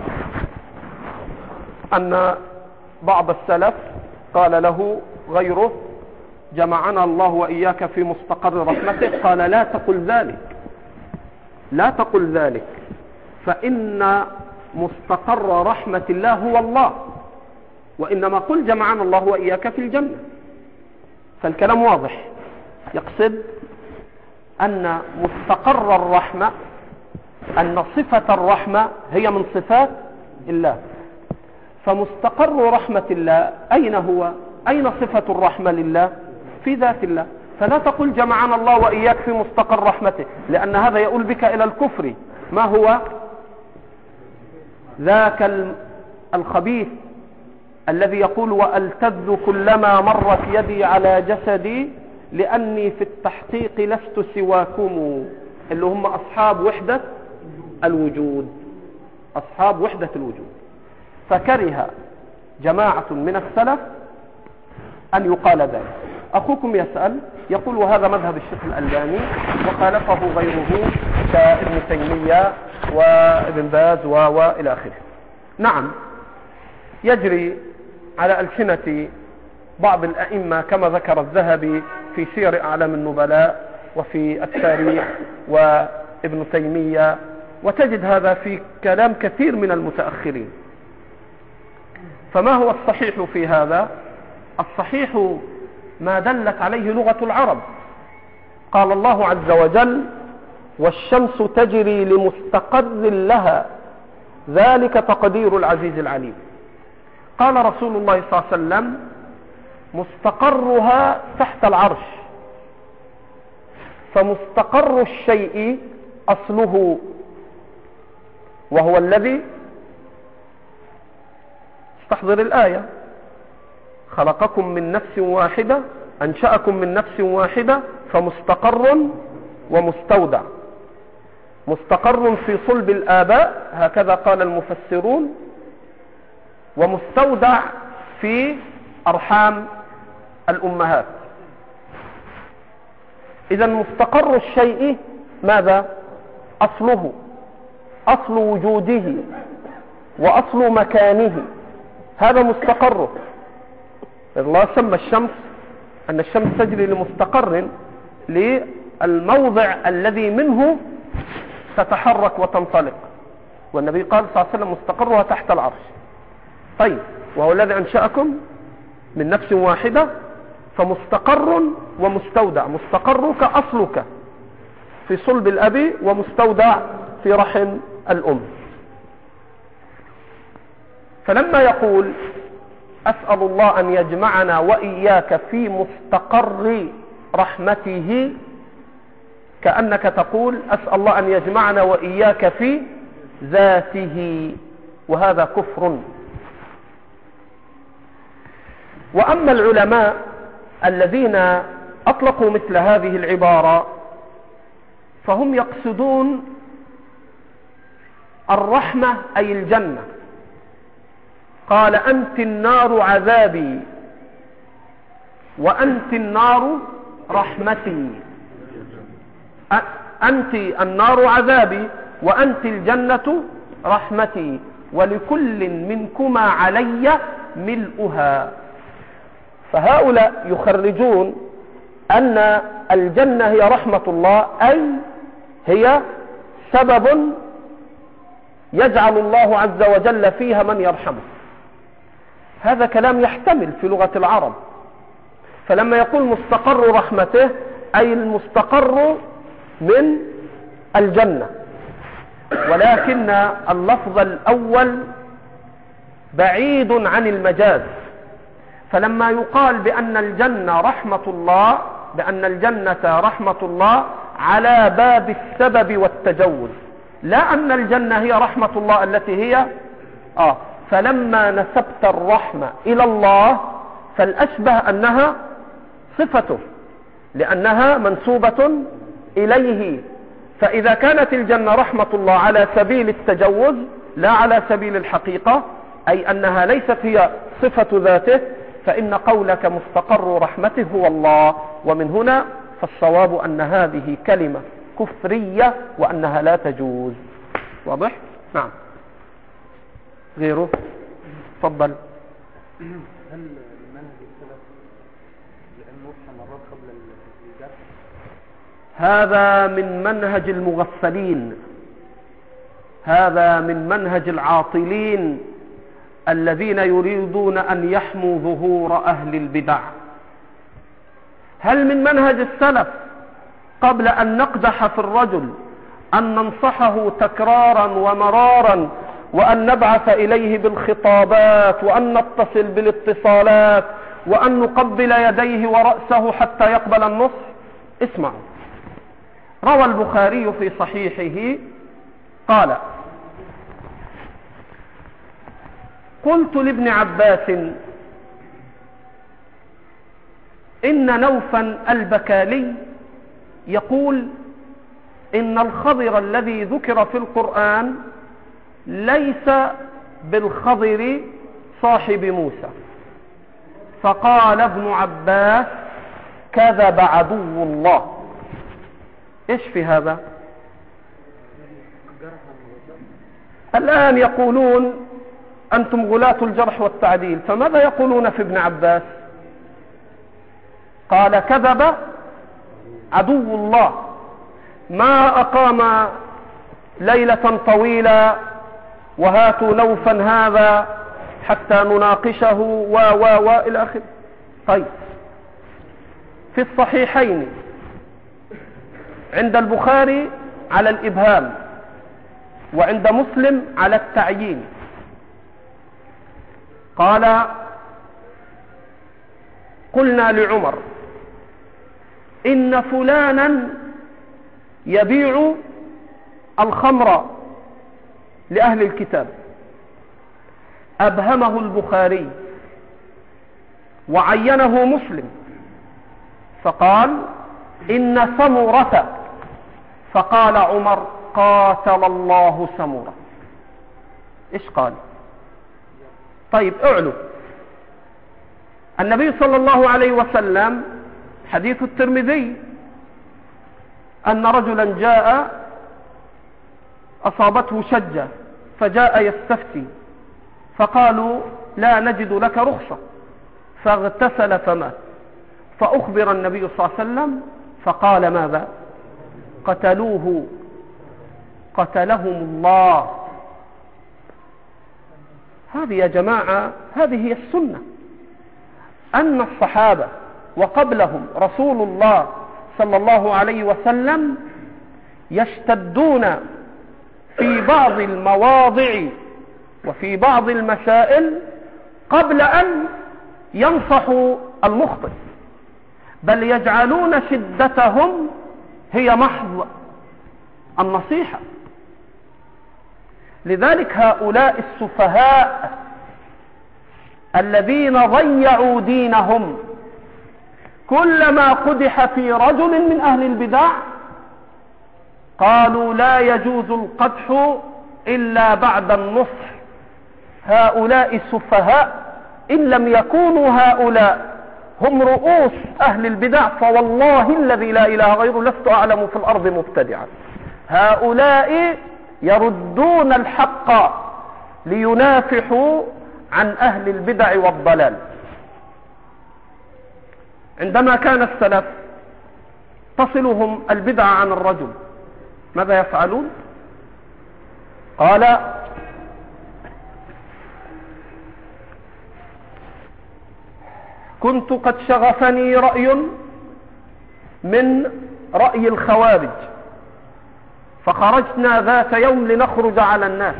أن بعض السلف قال له غيره جمعنا الله وإياك في مستقر رحمته؟ قال لا تقل ذلك، لا تقل ذلك، فإن مستقر رحمة الله هو الله، وإنما قل جمعنا الله وإياك في الجنة. فالكلام واضح. يقصد أن مستقر الرحمة، أن صفة الرحمة هي من صفات الله، فمستقر رحمة الله أين هو؟ أين صفة الرحمة لله؟ في ذات الله. فلا تقل جمعنا الله وإياك في مستقر رحمته، لأن هذا يؤول بك إلى الكفر. ما هو ذاك الخبيث الذي يقول وألتذ كلما مرت يدي على جسدي لأني في التحقيق لست سواكم، اللي هم أصحاب وحدة الوجود، أصحاب وحدة الوجود. فكره جماعة من السلف أن يقال ذلك. أخوكم يسأل يقول وهذا مذهب الشيخ الألباني وخالفه غيره كابن تيمية وابن باز وإلى آخره. نعم، يجري على ألسنة بعض الأئمة كما ذكر الذهبي في سير أعلام النبلاء وفي التاريخ وابن تيمية، وتجد هذا في كلام كثير من المتأخرين. فما هو الصحيح في هذا؟ الصحيح ما دلت عليه لغة العرب. قال الله عز وجل والشمس تجري لمستقر لها ذلك تقدير العزيز العليم. قال رسول الله صلى الله عليه وسلم مستقرها تحت العرش، فمستقر الشيء أصله، وهو الذي استحضر الآية خلقكم من نفس واحدة، أنشأكم من نفس واحدة، فمستقر ومستودع. مستقر في صلب الآباء هكذا قال المفسرون، ومستودع في أرحام الأمهات. إذا مستقر الشيء ماذا؟ أصله، أصل وجوده وأصل مكانه، هذا مستقره. الله سمى الشمس أن الشمس تجري لمستقر، للموضع الذي منه تتحرك وتنطلق، والنبي قال صلى الله عليه وسلم مستقرها تحت العرش. طيب، وهو الذي أنشأكم من نفس واحدة، فمستقر ومستودع. مستقرك أصلك في صلب الأب، ومستودع في رحم الأم. فلما يقول أسأل الله أن يجمعنا وإياك في مستقر رحمته، كأنك تقول أسأل الله أن يجمعنا وإياك في ذاته، وهذا كفر. وأما العلماء الذين أطلقوا مثل هذه العبارة فهم يقصدون الرحمة أي الجنة. قال أنت النار عذابي وأنت النار رحمتي، أنت النار عذابي وأنت الجنة رحمتي، ولكل منكما علي ملؤها. فهؤلاء يخرجون أن الجنة هي رحمة الله، أي هي سبب يجعل الله عز وجل فيها من يرحمه. هذا كلام يحتمل في لغة العرب. فلما يقول مستقر رحمته أي المستقر من الجنة، ولكن اللفظ الأول بعيد عن المجاز. فلما يقال بأن الجنة رحمة الله، بأن الجنة رحمة الله على باب السبب والتجوز، لا أن الجنة هي رحمة الله التي هي فلما نسبت الرحمة إلى الله فالأشبه أنها صفته، لأنها منسوبة إليه. فإذا كانت الجنة رحمة الله على سبيل التجوز لا على سبيل الحقيقة، أي أنها ليست هي صفة ذاته، فإن قولك مستقر رحمته هو الله. ومن هنا فالصواب أن هذه كلمة كفرية وأنها لا تجوز. واضح؟ نعم. غيره؟ تفضل. هل منهج السلف لأنه مرات قبل الجرح. هذا من منهج المغفلين، هذا من منهج العاطلين الذين يريدون أن يحموا ظهور أهل البدع. هل من منهج السلف قبل أن نقدح في الرجل أن ننصحه تكرارا ومرارا، وأن نبعث إليه بالخطابات، وأن نتصل بالاتصالات، وأن نقبل يديه ورأسه حتى يقبل النصح؟ اسمعوا، روى البخاري في صحيحه قال: قلت لابن عباس: إن نوفا البكالي يقول إن الخضر الذي ذكر في القرآن ليس بالخضر صاحب موسى. فقال ابن عباس: كذب عدو الله. ايش في هذا؟ الآن يقولون أنتم غلاة الجرح والتعديل، فماذا يقولون في ابن عباس؟ قال: كذب عدو الله، ما أقام ليلة طويلة وهاتوا نوفا هذا حتى نناقشه إلى آخره. طيب، في الصحيحين عند البخاري على الإبهام، وعند مسلم على التعيين، قال: قلنا لعمر: إن فلانا يبيع الخمر لأهل الكتاب. أبهمه البخاري وعينه مسلم، فقال: إن سمرة. فقال عمر: قاتل الله سمرة. إيش قال؟ طيب اعلوا. النبي صلى الله عليه وسلم حديث الترمذي أن رجلا جاء أصابته شجة فجاء يستفتي، فقالوا: لا نجد لك رخصة، فاغتسل فمات. فأخبر النبي صلى الله عليه وسلم فقال: ماذا؟ قتلوه، قتلهم الله. هذه يا جماعة، هذه هي السنة، أن الصحابة وقبلهم رسول الله صلى الله عليه وسلم يشتدون في بعض المواضع وفي بعض المسائل قبل أن ينصحوا المخطئ، بل يجعلون شدتهم هي محض النصيحة. لذلك هؤلاء السفهاء الذين ضيعوا دينهم كلما قدح في رجل من أهل البدع قالوا: لا يجوز القدح إلا بعد النصح. هؤلاء السفهاء إن لم يكونوا هؤلاء هم رؤوس أهل البدع، فوالله الذي لا إله غيره لست أعلم في الأرض مبتدعا. هؤلاء يردون الحق لينافحوا عن أهل البدع والضلال. عندما كان السلف تصلهم البدع عن الرجل ماذا يفعلون؟ قال: كنت قد شغفني رأي من رأي الخوارج، فخرجنا ذات يوم لنخرج على الناس،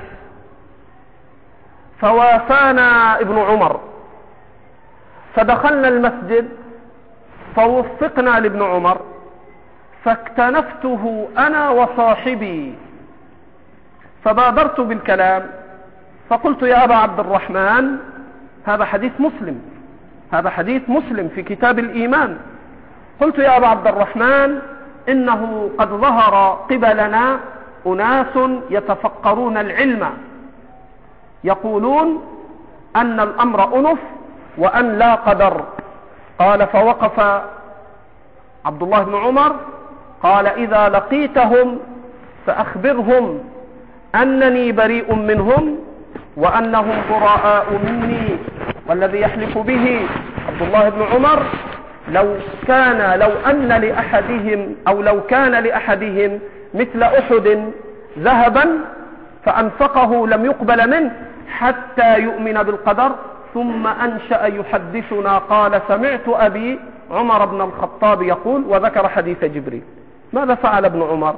فوافانا ابن عمر، فدخلنا المسجد فوفقنا لابن عمر، فاكتنفته أنا وصاحبي، فبادرت بالكلام فقلت: يا أبا عبد الرحمن، هذا حديث مسلم، هذا حديث مسلم في كتاب الإيمان. قلت: يا أبا عبد الرحمن، إنه قد ظهر قبلنا أناس يتفقرون العلم، يقولون أن الأمر أنف وأن لا قدر. قال: فوقف عبد الله بن عمر قال: إذا لقيتهم فأخبرهم أنني بريء منهم وأنهم براء مني. والذي يحلف به عبد الله بن عمر لو كان لأحدهم مثل أحد ذهبا فأنفقه لم يقبل منه حتى يؤمن بالقدر. ثم أنشأ يحدثنا قال سمعت أبي عمر بن الخطاب يقول، وذكر حديث جبريل. ماذا فعل ابن عمر؟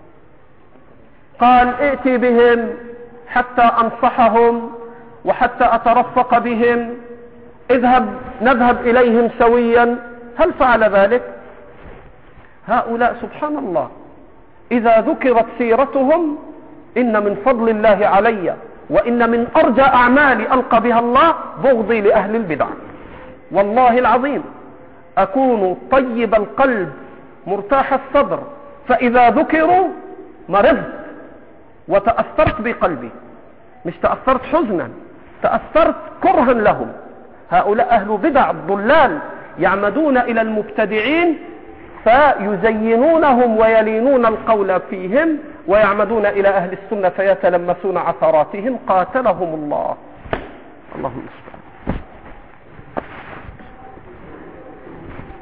قال ائتي بهم حتى أنصحهم وحتى أترفق بهم، نذهب إليهم سويا. هل فعل ذلك؟ هؤلاء سبحان الله إذا ذكرت سيرتهم إن من فضل الله علي وإن من أرجى أعمالي ألقى بها الله بغضي لأهل البدع. والله العظيم أكون طيب القلب مرتاح الصدر، فإذا ذكروا مرضت وتأثرت بقلبي، مش تأثرت حزنا، تأثرت كرها لهم. هؤلاء أهل بدع الضلال يعمدون إلى المبتدعين فيزينونهم ويلينون القول فيهم، ويعمدون إلى أهل السنة فيتلمسون عثراتهم. قاتلهم الله. اللهم صل